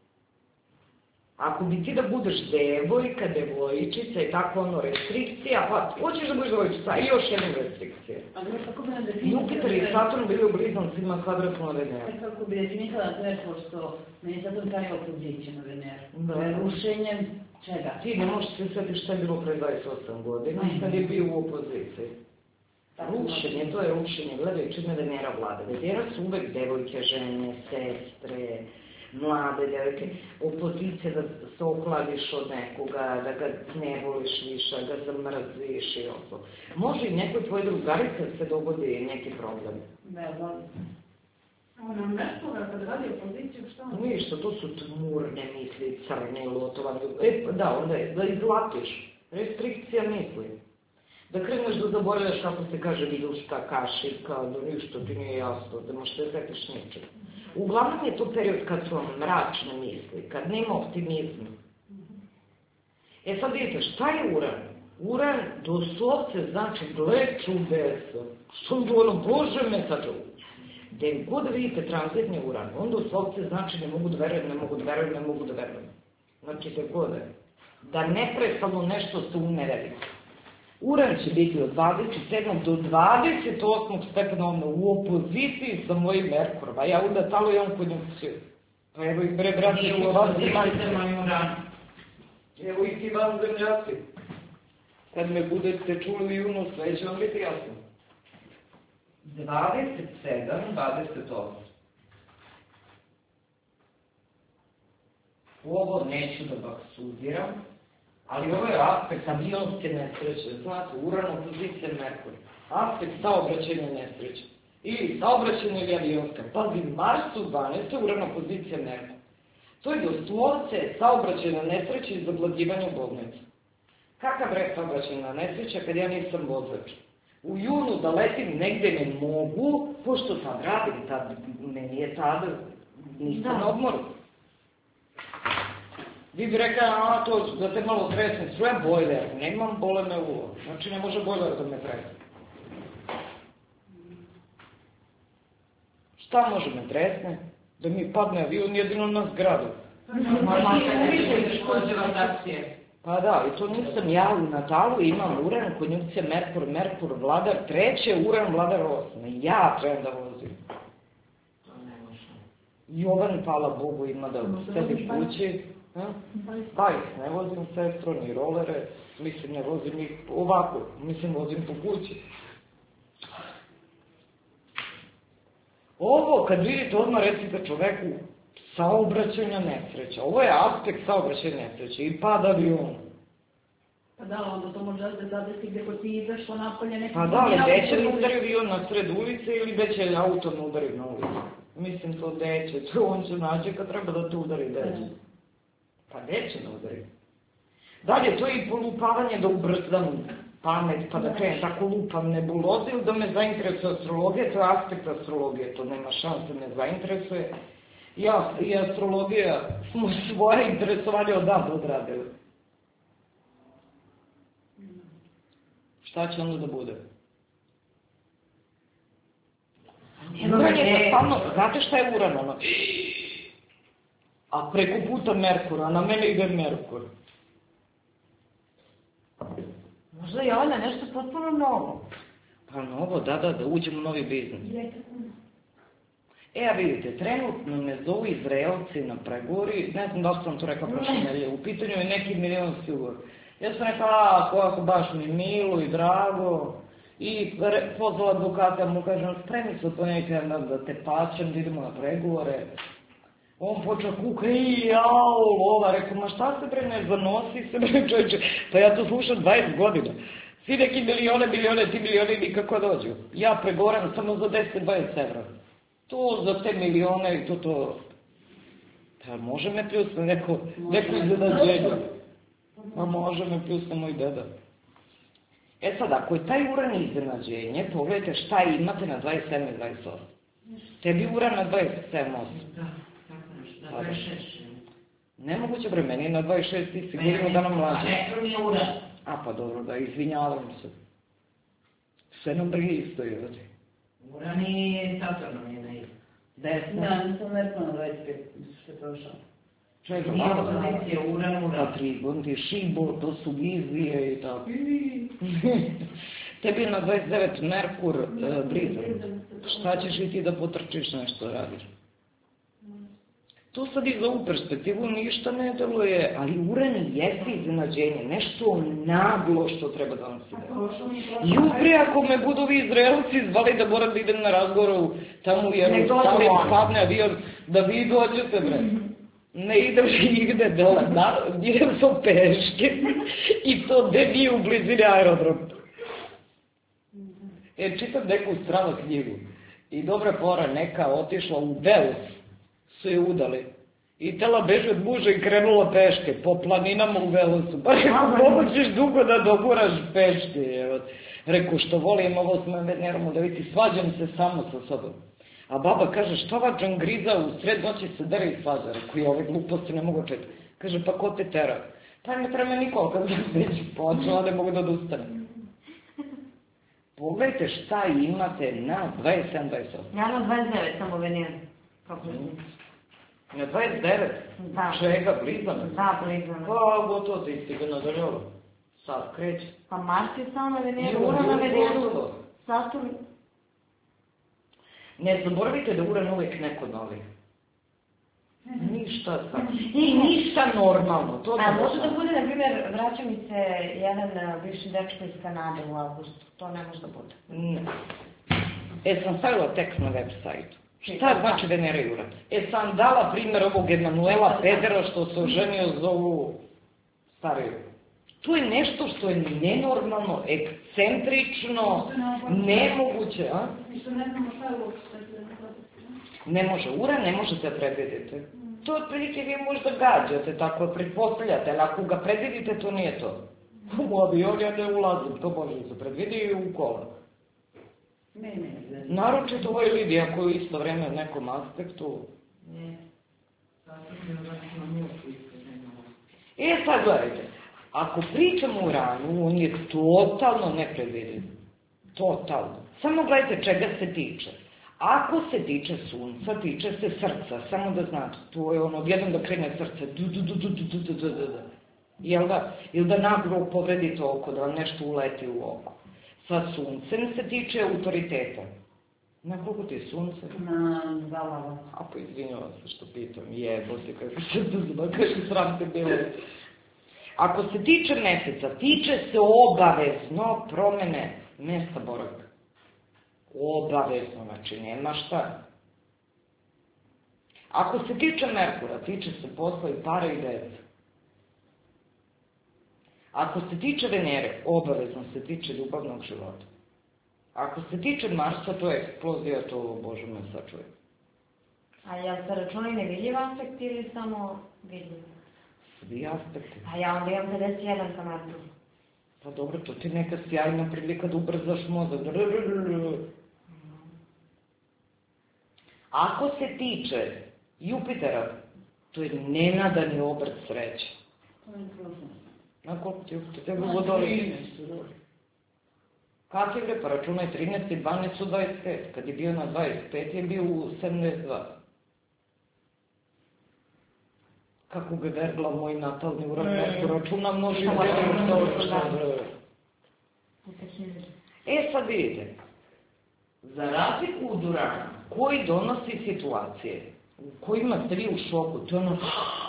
Ako bi ti da budeš devojka, devojčica i tako ono restrikcija, pa hoćeš da budeš devojčica i još jedna restrikcija. A dobro, kako bi nam definisala? Jupiter i Saturn bili u bliznancima kvadrat moja Venera. Kako bi definisala sve, pošto meni Saturn pravi opoziciju na Veneru. Da. Rušenjem čega? Ti ne možeš se sjetiti šta je bilo pre 28 godina, kad je bio u opoziciji. Rušenje, to je rušenje, gledaj, čime Venera vlada. Venera su uvek devojke, žene, sestre, mlade devojke, opozicija da se okladiš od nekoga, da ga ne voliš više, da ga zamrziš i ovo. Može i nekoj tvoj drugarica se dogodi neki problem. Da, voli. Ona Merkura kad radi opoziciju, šta on? Ništa, to su tmurne misli, crne, lotovane. Da, onda je, da izlatiš. Restrikcija misli. Da kreneš da zaboravljaš kako se kaže viduška, kašika, da ništa ti nije jasno, da možeš da setiš ničeg. Uglavnom je to period kad su vam mračne misli, kad nema optimizma. Sad vidite, šta je Uran? Uran doslovce znači gle čudesa. Što ono, Bože me sačuva. Gde god vidite tranzitni Uran, on doslovce znači ne mogu da verujem, ne mogu da verujem, ne mogu da verujem. Znači te god je. Da neprestano nešto se uneredi. Uran će biti od 27. do 28. stepena u opoziciji sa mojim Merkurom, a ja onda talo imam konjunkciju. Pa evo ih bre, brate, evo ih ti vam zemljaci. Kad me budete čuli u junu, sve će vam biti jasno. 27, 28. Ovo neću da baksuziram, ali ovo je aspekt avionske nesreće. Znate, Uran opozicija Merkur. Aspekt saobraćajne nesreće. Ili saobraćajna ili avionska. Pazi, Mars u 12. Uran opozicija Merkur. To je doslovce saobraćajna nesreća i zablagivanje bolnica. Kakav bre saobraćajna nesreća kad ja nisam vozač? U junu da letim negde ne mogu, pošto sad radim, meni je tada, nisam na odmoru. Vi bi rekao, a to da te malo tresne, sve bojler, nemam bole me uvo, znači ne može bojler da me tresne. Šta može me tresne? Da mi padne avion jedino na zgradu. Pa da, i to nisam ja u Natalu, imam Uran, konjunkcija Merkur, Merkur vladar, treće, Uran vladar 8. Ja trebam da vozim. Jovan, hvala Bogu, ima da sedi kući. Bajs, ne vozim sestro, ni rolere, mislim ne vozim ih ovako, mislim vozim po kući. Ovo, kad vidite, odmah recite čoveku saobraćajna nesreća. Ovo je aspekt saobraćajne nesreće i pad aviona. Pa da, onda to može da zadesi gde ko ti izašlo napolje nekako... Pa da, ali gde će mi udari avion na sred ulice ili gde će auto me udari na ulicu? Mislim to gde će, to on će naći kad treba da te udari gde će. Pa gde će me udari? Dalje, to je i polupavanje da ubrzam pamet, pa da krenem tako lupam nebuloze ili da me zainteresuje astrologija, to je aspekt astrologije, to nema šanse me zainteresuje. Ja i astrologija smo svoje interesovanje odavde odradili. šta će onda da bude? Uran je stvarno, znate šta je Uran, ono? A preko puta Merkura, na mene ide Merkur. Možda je Jovana nešto potpuno novo. Pa novo, da uđemo u novi biznis. A vidite, trenutno me zovu Izraelci na pregovori, ne znam da li sam to rekla prošle nedelje, u pitanju je neki milionski ugovor. Ja sam rekla, kako baš mi milo i drago, i pozvala advokata, mu kažem, spremi se od ponedjeljka da te plaćam, da idemo na pregovore. On počeo kuka, lova, rekao, ma šta se bre, ne zanosi se bre čovječe, pa ja to slušam 20 godina. Svi neki milione, ti milioni nikako dođu. Ja pregovaram samo za 10-20 evra. To za te milione i to... Pa može me pljusne neko iznenađenje. Pa može me pljusne moj deda. E sad, ako je taj Uran iznenađenje, pogledajte šta imate na 27 i 28. Tebi Uran na 27-8. Da, tako nešto, na 26. Nemoguće bre, meni je na 26, ti si godinu dana mlađe. Retro mi je Uran. A pa dobro, da, izvinjavam se. Sve nam brige isto je, vidi. Uran i Saturn je na isto. Desno. Da, nisam Merkur na 25, što je prošao. Čekaj, Nije malo opozicija, Uran. Trigon, ti Šibo, to su vizije i tako. Tebi je na 29 Merkur blizan. Šta ćeš i ti da potrčiš nešto radiš? To sad iz ovu perspektivu ništa ne deluje, ali Uran jeste iznenađenje, nešto naglo što treba da nam se dela. Jubre, ako me budu ovi Izraelci zvali da moram da idem na razgovoru tamo u Jerusalim, padne avion, da vi dođete, bre. Ne idem nigde dole, idem sam peške i to gde nije u blizini aerodrom. Čitam neku stranu knjigu i dobra pora neka otišla u Velus, su je udali. I tela beže od muža i krenula peške, po planinama u Velusu. Pa rekao, mogu ćeš dugo da doguraš peške, evo. Rekao, što volim ovo s mojom Venerom u devici, svađam se samo sa sobom. A baba kaže, što ova džangriza u sred noći se dere i svađa? Rekao, ja ove gluposti ne mogu četi. Kaže, pa ko te tera? Pa ne treba me nikoga, kad sam već počela, ne mogu da odustanem. Pogledajte šta imate na 27-28. Ja na 29, samo Venera. Kako je? Na 29? Da. Čega, blizana? Da, blizana. Pa, gotovo ti si ga nadaljovo. Sad kreće. Pa Mars je samo na Veneru, Uran na Veneru, Saturn. Ne zaboravite da Uran uvijek neko novi. Ništa sad. I ništa normalno. A može da bude, na primjer, vraća mi se jedan bivši dečko iz Kanade u avgustu. To ne može da bude. Ne. Sam stavila tekst na web sajtu. Šta znači Venera i Uran? Sam dala primjer ovog Emanuela Pedera što se oženio za ovu stariju. To je nešto što je nenormalno, ekscentrično, nemoguće, a? Što ne znamo šta je uopšte. Ne može, Uran ne možete predvidjeti. To otprilike vi možda gađate, tako pretpostavljate, ali ako ga predvidite, to nije to. U avion ja ne ulazim, to može se predvidi i u kola. Naročito ovoj Lidiji, ako je u isto vreme u nekom aspektu. Sad gledajte, ako pričamo o Uranu, on je totalno nepredvidiv. Totalno. Samo gledajte čega se tiče. Ako se tiče Sunca, tiče se srca, samo da znate, to je ono, odjednom da krene srce, jel da? Ili da naglo povredite oko, da vam nešto uleti u oko. Sa Suncem se tiče autoriteta. Na koliko ti je Sunce? Na 2 lava. A pa izvinjavam se što pitam, jebote, kako se to zna, kako sram te bilo. Ako se tiče meseca, tiče se obavezno promene mesta boravka. Obavezno, znači nema šta. Ako se tiče Merkura, tiče se posla i para i dece. Ako se tiče Venere, obavezno se tiče ljubavnog života. Ako se tiče Marsa, to je eksplozija, to Bože me sačuje. A jel se računaju nevidljiv aspekt ili samo vidljiv? Svi aspekti. A ja onda imam 51 ka Marsu. Pa dobro, to ti neka sjajna prilika da ubrzaš mozak. Ako se tiče Jupitera, to je nenadani obrt sreće. To je prošlo. Na koliko ti Jupiter? Tebe vodoli? Kad je bre, pa računaj 13 i 12 su 25, kad je bio na 25 je bio u 72. Kako ga vergla moj natalni urad, neko računa množi u sad vidite, za razliku od Urana, koji donosi situacije u kojima ste vi u šoku, to je ono...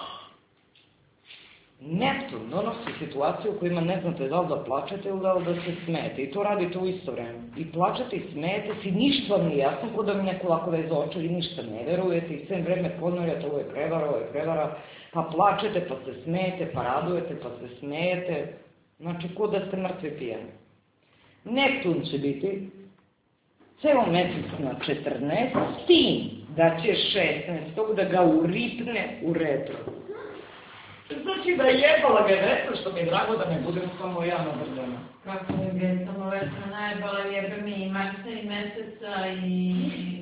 Neptun donosi situaciju u kojima ne znate da li da plačete ili da li da se smijete. I to radite u isto vreme. I plačete i smijete se, ništa vam nije jasno, kod da mi neko lako veze oči, vi ništa ne verujete i sve vreme ponavljate, ovo je prevara, pa plačete, pa se smijete, pa radujete, pa se smijete. Znači, kod da ste mrtvi pijeni. Neptun će biti ceo mesec na 14, s tim da će 16. da ga uripne u retro. Znači da jebala ga je retro, što mi je drago da ne budem samo ja nabrzana. Kako je samo retro najbala, jebe mi i marca i meseca i...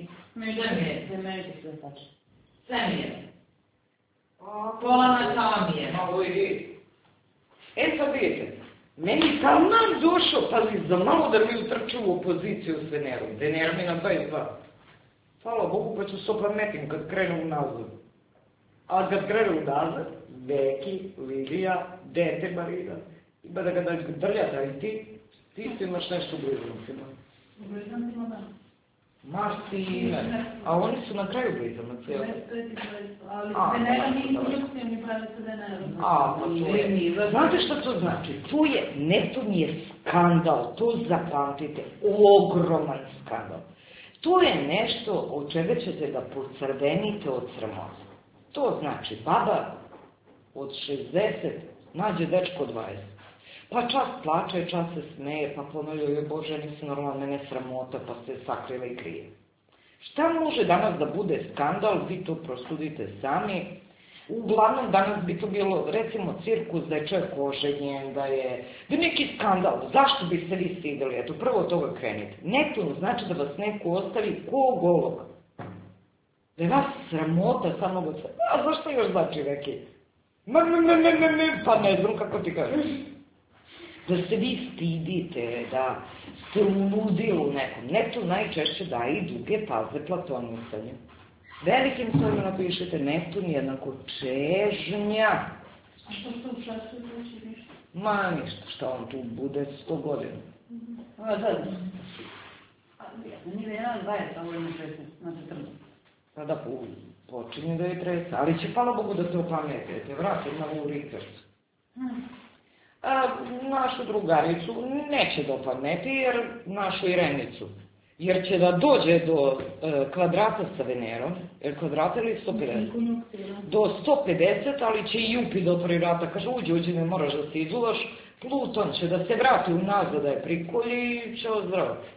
Svemir. Pola na tamije. Malo i vi. Sad vidite, meni taman došao, pazi, za malo da mi utrču u opoziciju s Venerom. Vener mi na 22. Hvala Bogu, pa ću se opametim kad krenu nazad. A kad krenu nazad, Veki, Lidija, dete Marina, ima da ga drljata i ti isto imaš nešto u blizancima. U blizancima da. Marsi ime, a oni su na kraju blizanac, jel? Ali Venera nije instrukcija, mi pravi se Venerom. Pa to je, znate šta to znači? To je, Neptun je skandal, to zapamtite, ogroman skandal. To je nešto od čega ćete da pocrvenite od sramote. To znači, baba od 60 nađe dečko 20. Pa čas plače, čas se smeje, pa ponavljaju joj Bože, nisi normalno, mene sramota, pa se sakriva i krije. Šta može danas da bude skandal, vi to prosudite sami. Uglavnom danas bi to bilo, recimo, cirkus, da je čovjek oženjen, da je neki skandal. Zašto biste vi stideli? Eto, prvo od toga krenite. Neptun znači da vas neko ostavi ko golog. Da je vas sramota samog od sebe. A zašto još znači neki? Pa ne znam kako ti kažeš. Da se vi stidite, da ste uludili nekom. Neptun najčešće daje i duge paze platonisanje. Velikim slovima napišete Neptun jednako čežnja. A što se u šestoj kući ništa? Ma ništa, šta on tu bude 100 godina. Da. Nije jedan 20, a ovo ima 16, na 14. Pa da počinje da je tresa, ali će hvala Bogu da se opametete, vratite na ovu Rikersu. Našu drugaricu neće da opameti, jer našu Irenicu. Jer će da dođe do kvadrata sa Venerom, jer kvadrata ili 150? Do 150, ali će i Jupi da otvori vrata, kaže uđi, ne moraš da se izuvaš, Pluton će da se vrati unazad da je prikolji i će ozdraviti.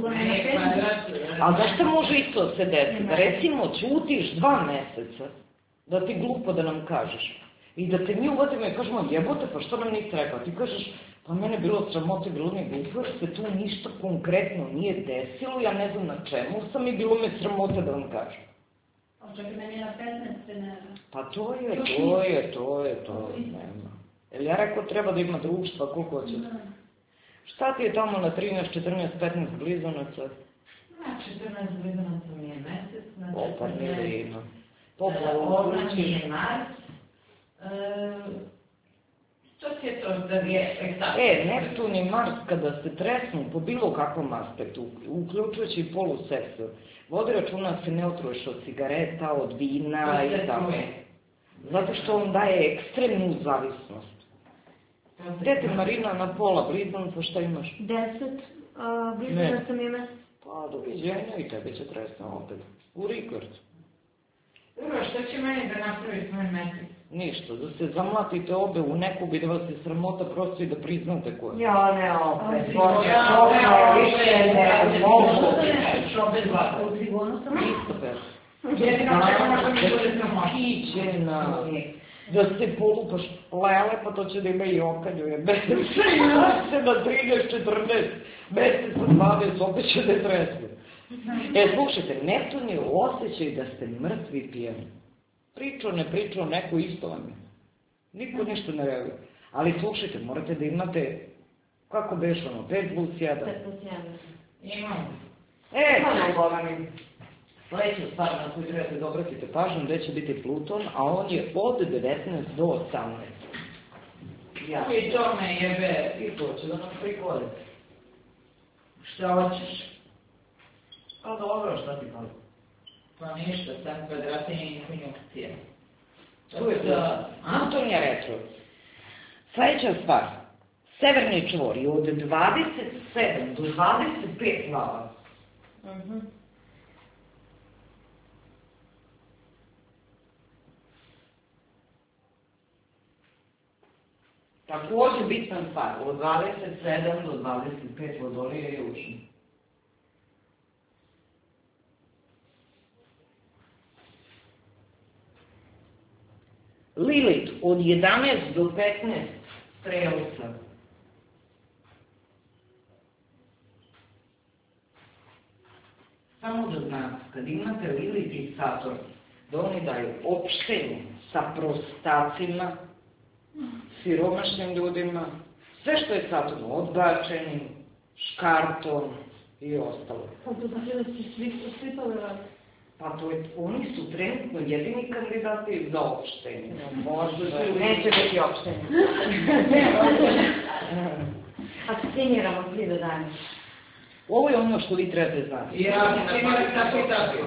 A zašto može isto se desiti? Da recimo čutiš 2 meseca, da ti glupo da nam kažeš. I da te mi uvatimo i kažemo jebote, pa što nam nisi rekao? Ti kažeš, pa mene bilo sramote, bilo mi glupo, jer se tu ništa konkretno nije desilo, ja ne znam na čemu sam i bilo me sramote da vam kažem. A čekaj, meni je na 15 Venera. Pa to je, nema. Jer ja rekao treba da ima društva, koliko hoće. Šta ti je tamo na 13, 14, 15 blizanaca? Na 14 blizanaca mi je mesec, na 14... Opa, Milina. Ovna mi je Mars. Što ti je to da je egzaktno? Neptun i Mars kada se tresnu po bilo kakvom aspektu, uključujući i polusektor, vodi računa da se ne otruješ od cigareta, od vina i tako. Zato što on daje ekstremnu zavisnost. Dete Marina na pola blizanca, šta imaš? 10, blizanaca mi je mesec. Pa doviđenja i tebe će tresno opet. U Rikersu. Dobro, što će meni da napravi svoj mesec? Ništa, da se zamlatite obe u neku bi da vas je sramota prosto i da priznate ko je. Ja, ne opet. U Trigonu sam? Kristofer. Da Kićena. Da se polupaš lele, pa to će da ima i okanju. Mesec se na 13, 14, mesec na 20, opet će da je tresne. Slušajte, Neptun je osjećaj da ste mrtvi pijeni. Pričao, ne pričao, neko isto vam je. Niko ništa ne reaguje. Ali slušajte, morate da imate Kako beš ono, 5+1? 5+1. Imam. Sledeća stvar na koju trebate da obratite pažnju, gde će biti Pluton, a on je od 19 do 18. I to me jebe. I to će da nam prikode. Šta hoćeš? A dobro, šta ti pali? Pa ništa, sam kvadratinje i konjunkcije. Tu je Pluton je retro. Sledeća stvar. Severni čvor je od 27 do 25 lava. Takođe bitna stvar, od 27 do 25 vodolije je južno. Lilit od 11 do 15 strelca. Samo da znate, kad imate Lilit i Saturn, da oni daju opštenje sa prostacima, siromašnim ljudima, sve što je Saturn, odbačenim, škartom i ostalo. Pa to znači da će svi tolerati. Pa to je, oni su trenutno jedini kandidati za opštenje. Neće biti opštenje. Abstiniramo svi do danas. Ovo je ono što vi trebate znati. Ja imam tako i tako.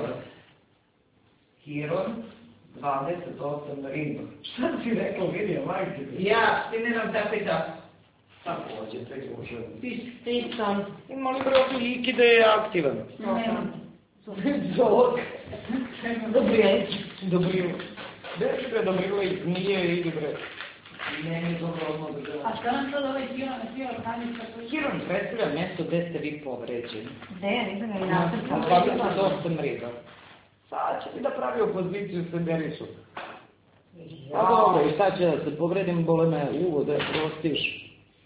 Hiron, 28 riba. Šta si rekao, vidio, majke? Ja abstiniram tako i tako. Takođe, predložujem. Pisam. Ima li broj Iki da je aktivan? Nemam. Zog. Dobrijelić. Dobrilo. Beži bre, Dobrilo i nije ili bre. Meni je dobro odmah da gledam. A šta nam sad ovaj Hiron kanjica? Hiron predstavlja mesto gde ste vi povređeni. Gde, nisam ga i nacrtala. 28 riba. Sad će ti da pravi opoziciju sa Berisu. Pa dobro, i šta će da se povredim, bole me uvo da je prostiš.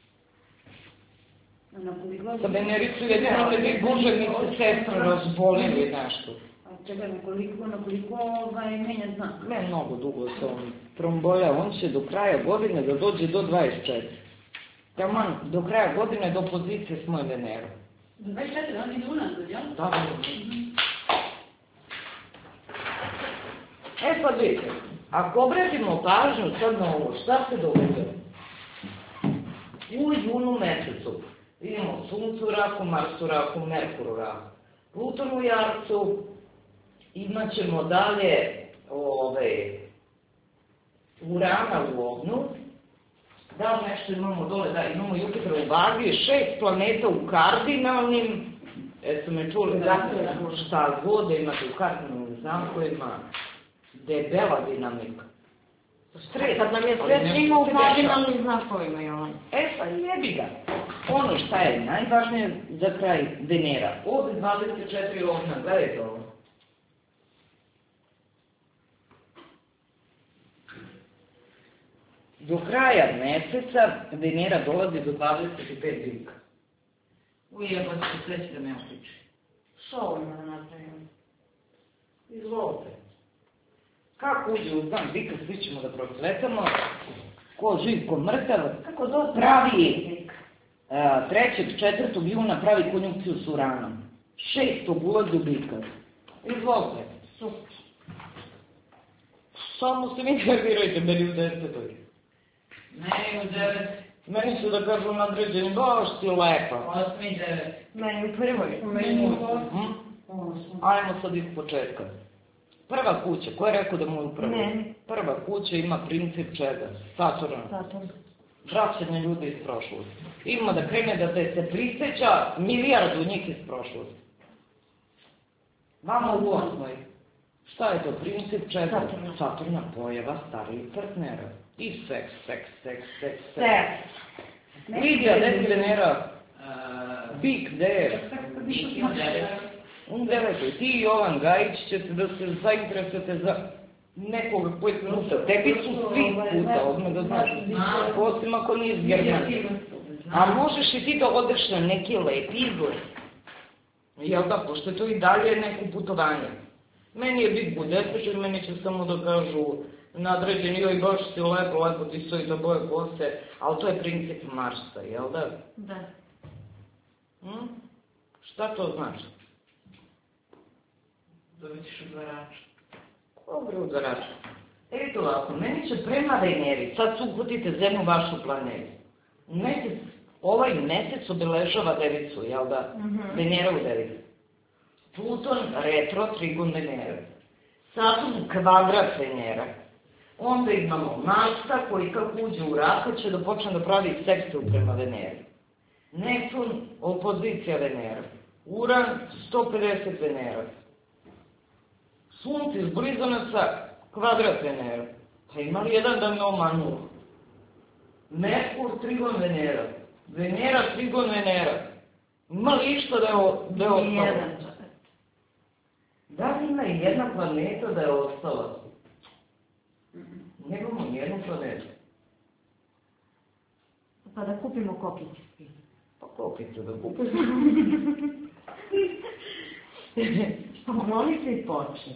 Sa Benericu jedino da vi Bože mi se sestra razbolili nešto. A čekaj, na koliko menja znak? Ne mnogo dugo se on trombolja, on će do kraja godine da dođe do 24. Taman, do kraja godine do pozicije s mojom Venerom. Do 24, on ide unazad, jel? Da. Sad vidite, ako obratimo pažnju sad na ovo, šta se događa? U junu mesecu imamo Suncu u raku, Mars u raku, Merkur u raku, Pluton u Jarcu, imat ćemo dalje Urana u Ovnu, da li nešto imamo dole, da imamo Jupiter u Vagi, 6 planeta u kardinalnim, su me čuli, šta god da imate u kardinalnim znakovima, debela dinamika. Sad nam je sve svima u kardinalnim znakovima, Jovan. Pa jebi ga. Ono šta je najvažnije za kraj Venera, od 24 Ovna, gledajte ovo. Do kraja meseca Venera dolazi do 25 Bika. Ujeba se sve će da me opiče. Šou ima da napravimo. Izvolite. Kako uđe u znak Bika, svi ćemo da procvetamo. Ko živ, ko mrtav, Kako dosta pravi 3. 4. juna pravi konjunkciju s Uranom. 6. ulazi u Bika. Izvolite. Super. Samo se mi nervirajte, meni u 10. Meni u 9. Meni su da kažu nadređeni, baš ti lepa. 8 i 9. Meni u prvoj. Ajmo sad iz početka. Prva kuća, ko je rekao da mu je u prvoj? Meni. Prva kuća ima princip čega? Saturna. Saturn. Vraćanje ljudi iz prošlosti. Ima da krene da te se prisjeća milijardu njih iz prošlosti. Vama u 8. Šta je to princip čega? Saturna. Saturna, pojava starijih partnera. I seks. Lidija, gde ti Venera? Bik, gde je? Bik je u 9. U 9. Ti i Jovan Gajić ćete da se zainteresujete za nekoga koji puta. Tebi su svi puta, odmah da znaš. Osim ako nije iz Germanije. A možeš i ti da odeš na neki lepi izgled. Jel da, pošto je to i dalje neko putovanje. Meni je Bik u 10. i meni će samo da kažu nadređeni, joj baš si lepo ti stoji do boje kose, ali to je princip Marsa, jel da? Da. Šta to znači? Dobićeš udvarača. Dobre udvarača. Vidite ovako, meni će prema Veneri, sad su uputite zemlju vašu planetu. Ovaj mesec obeležava devicu, jel da? Venera u devici. Pluton retro, trigon Venera. Saturn kvadrat Venera. Onda imamo Marsa koji kako uđe u Raka će da počne da pravi sekstu prema Veneri. Neptun opozicija Venera. Uran 150 Venera. Sunce iz blizanaca kvadrat Venera. Pa ima li jedan da me omanuo? Merkur trigon Venera. Venera trigon Venera. Ima li išta da je ostalo? Nijedan. Da li ima i jedna planeta da je ostala? Nemamo nijednu planetu. Pa da kupimo kokice svi. Pa kokice da kupimo. Pomoli se i počne.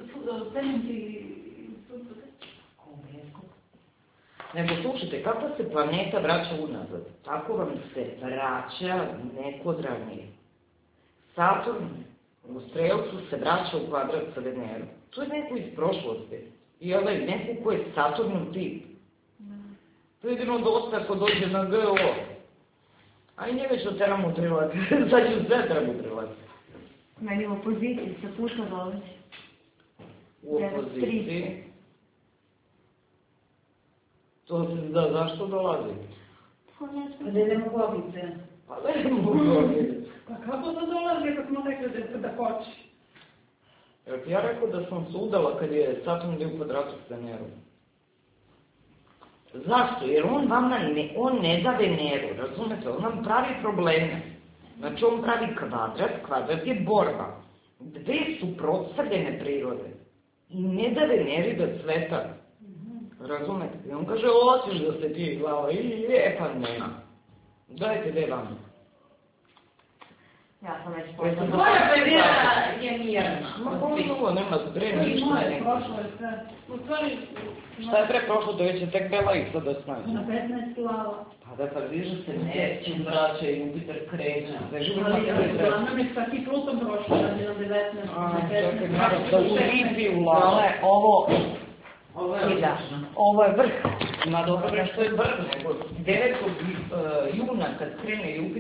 Nego slušajte, kako se planeta vraća unazad, tako vam se vraća neko od ranije. Saturn u Strelcu se vraća u kvadrat sa Venerom. To je neko iz prošlosti. I neko ko je Saturnov tip. To je jedino dosta ako dođe na GO. A i nije već da teramo trilati. Sad ću sve teramo trilati. Meni u opoziciji sa puta dolazi. U opoziciji. To se zna zašto dolazi? Pa ne znam. Pa da idemo kokice. Pa ne mogu. Pa kako to dolazi kako smo rekli da hoće? Ja rekao da sam se udala kad je Saturn bio u kvadratu s Venerom. Zašto? Jer on vama on ne da Veneru, razumete? On vam pravi probleme. Znači on pravi kvadrat je borba. Dve suprotstavljene prirode. I ne da Veneri da cveta. Razumete? I on kaže, hoćeš da se ti glava, pa nema. Dajte gde vam. Ja sam već Jesam poznala. Tvoja Venera je mirna. Ma ovo nema bre ništa neko. Prošlo je sve. U stvari, Šta je pre prošlo, to već je tek bela i sad da snaži. na 15 glava. Pa da pa viže se Neptun vraća i Jupiter kreće, sve živo na Ali tebi treba. uglavnom je čak i Pluton prošlo, da je na 19. Čekaj, mora da ulipi u lava. Ovo je Da. odlično. Ovo je vrh. Ma dobro, što je vrh, nego 9. juna kad krene Jupiter,